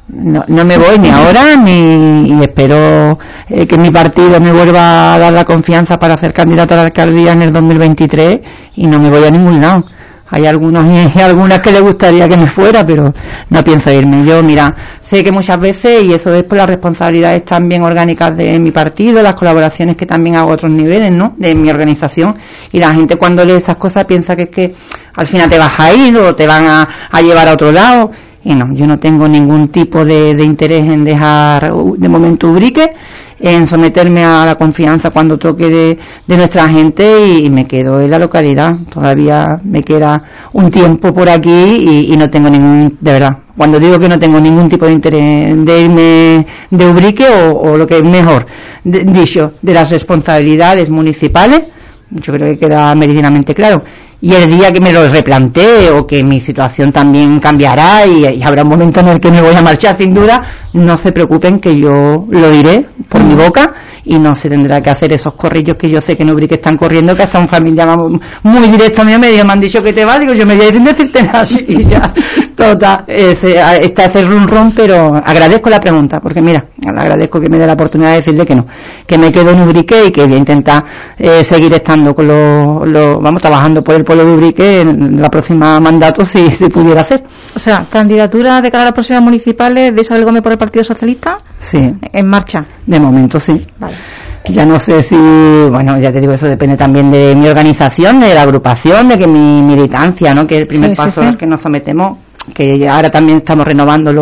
No me voy ni ahora y espero que mi partido me vuelva a dar la confianza para ser candidato a la alcaldía en el 2023 y no me voy a ningún lado. Hay algunos y algunas que les gustaría que me fuera, pero no pienso irme. Yo, mira, sé que muchas veces, y eso es por las responsabilidades también orgánicas de mi partido, las colaboraciones que también hago a otros niveles, ¿no?, de mi organización, y la gente cuando lee esas cosas piensa que es que al final te vas a ir o te van a llevar a otro lado, y no, yo no tengo ningún tipo de interés en dejar de momento Ubrique, en someterme a la confianza cuando toque de nuestra gente y me quedo en la localidad. Todavía me queda un tiempo por aquí y no tengo ningún, de verdad, cuando digo que no tengo ningún tipo de interés de irme de Ubrique o lo que es mejor, dicho, de las responsabilidades municipales, yo creo que queda meridianamente claro. Y el día que me lo replantee o que mi situación también cambiará y habrá un momento en el que me voy a marchar, sin duda, no se preocupen que yo lo diré por mi boca y no se tendrá que hacer esos corrillos que yo sé que en Ubrique están corriendo, que hasta un familiar muy directo a mí me han dicho que te va, digo yo me voy a ir sin decirte nada y ya, total, está ese run, pero agradezco la pregunta, porque mira, le agradezco que me dé la oportunidad de decirle que no, que me quedo en Ubrique y que voy a intentar seguir estando con vamos, trabajando por el pueblo de Ubrique en la próxima mandato si pudiera hacer. O sea, candidatura de cara a las próximas municipales de Isabel Gómez por el Partido Socialista. Sí. En marcha. De momento sí. Vale. Ya no sé si, bueno, ya te digo, eso depende también de mi organización, de la agrupación, de que mi militancia, ¿no?, que es el primer paso al que nos sometemos, que ahora también estamos renovando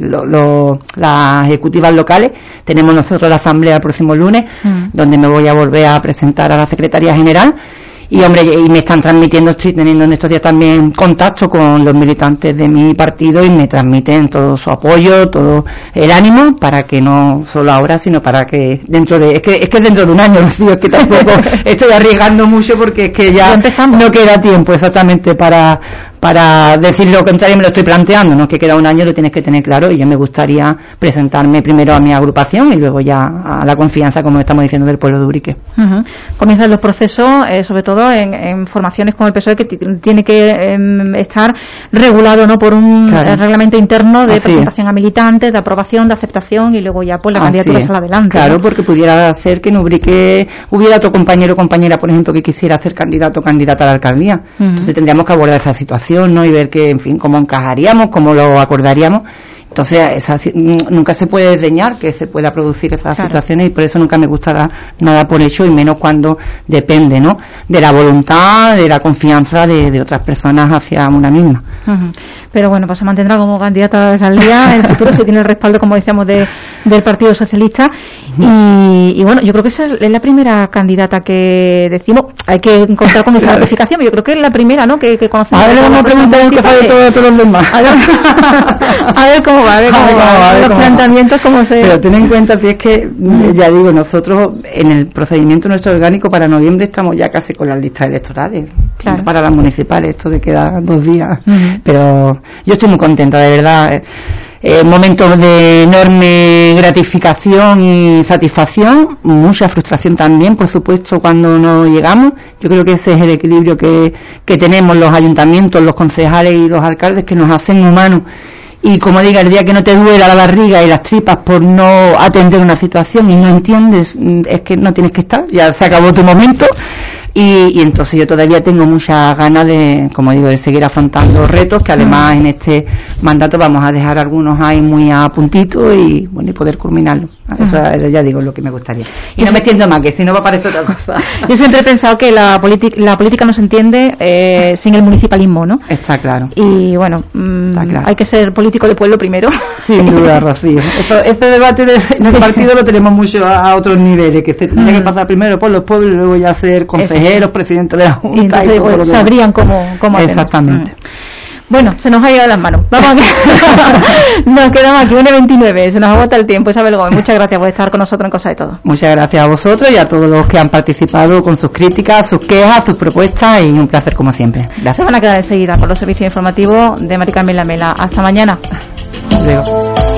las ejecutivas locales. Tenemos nosotros la asamblea el próximo lunes, donde me voy a volver a presentar a la Secretaría General. Y hombre, y me están transmitiendo, estoy teniendo en estos días también contacto con los militantes de mi partido y me transmiten todo su apoyo, todo el ánimo para que no solo ahora, sino para que dentro de, es que dentro de un año, Rocío, es que tampoco estoy arriesgando mucho porque es que ya no queda tiempo exactamente para decir lo contrario, me lo estoy planteando, no es que queda un año, lo tienes que tener claro, y yo me gustaría presentarme primero a mi agrupación y luego ya a la confianza, como estamos diciendo, del pueblo de Ubrique. Comienzan los procesos, sobre todo en formaciones como el PSOE, que tiene que estar regulado, ¿no?, por un reglamento interno de presentación a militantes, de aprobación, de aceptación, y luego ya pues la candidatura sale adelante. Claro, ¿no? porque pudiera hacer que en Ubrique hubiera otro compañero o compañera, por ejemplo, que quisiera ser candidato o candidata a la alcaldía. Entonces tendríamos que abordar esa situación, ¿no?, y ver que, en fin, cómo encajaríamos, cómo lo acordaríamos. Entonces, nunca se puede desdeñar que se pueda producir esas situaciones, y por eso nunca me gusta dar nada por hecho, y menos cuando depende, ¿no?, de la voluntad, de la confianza de otras personas hacia una misma. Pero bueno, pues se mantendrá como candidata a la alcaldía en el futuro, si tiene el respaldo, como decíamos, del Partido Socialista. Y bueno, yo creo que esa es la primera candidata que decimos. Hay que contar con esa ratificación, pero yo creo que es la primera, ¿no?, que conocemos. A ver, vamos a preguntar en cosa de todos los demás. A ver cómo va, los planteamientos, cómo se... Pero ten en cuenta, es que, ya digo, nosotros en el procedimiento nuestro orgánico para noviembre estamos ya casi con las listas electorales, para las municipales, esto que queda 2 días. Pero yo estoy muy contenta, de verdad. Momentos de enorme gratificación y satisfacción, mucha frustración también, por supuesto, cuando no llegamos. Yo creo que ese es el equilibrio que tenemos los ayuntamientos, los concejales y los alcaldes, que nos hacen humanos. Y como diga, el día que no te duela la barriga y las tripas por no atender una situación y no entiendes, es que no tienes que estar, ya se acabó tu momento. Y entonces yo todavía tengo muchas ganas de, como digo, de seguir afrontando retos, que además en este mandato vamos a dejar algunos ahí muy a puntito y bueno, y poder culminarlo. Eso ya digo, lo que me gustaría. Y no me extiendo más, que si no va a parecer otra cosa. Yo siempre he pensado que la política no se entiende sin el municipalismo, ¿no? Está claro. Y bueno, está claro. Hay que ser político de pueblo primero. Sin duda, Rocío. Este debate en el partido lo tenemos mucho a otros niveles, que se tiene que pasar primero por los pueblos y luego ya ser consejeros, presidentes de la Junta. Y entonces, bueno, sabrían cómo hacerlo. Exactamente. Bueno, se nos ha ido de las manos. Vamos aquí. Nos quedamos aquí, 1:29. Se nos agota el tiempo. Isabel Gómez, muchas gracias por estar con nosotros en Cosa de Todo. Muchas gracias a vosotros y a todos los que han participado con sus críticas, sus quejas, sus propuestas, y un placer como siempre. Gracias. Se van a quedar enseguida con los servicios informativos de Mari Carmen Lamela. Hasta mañana. Hasta luego.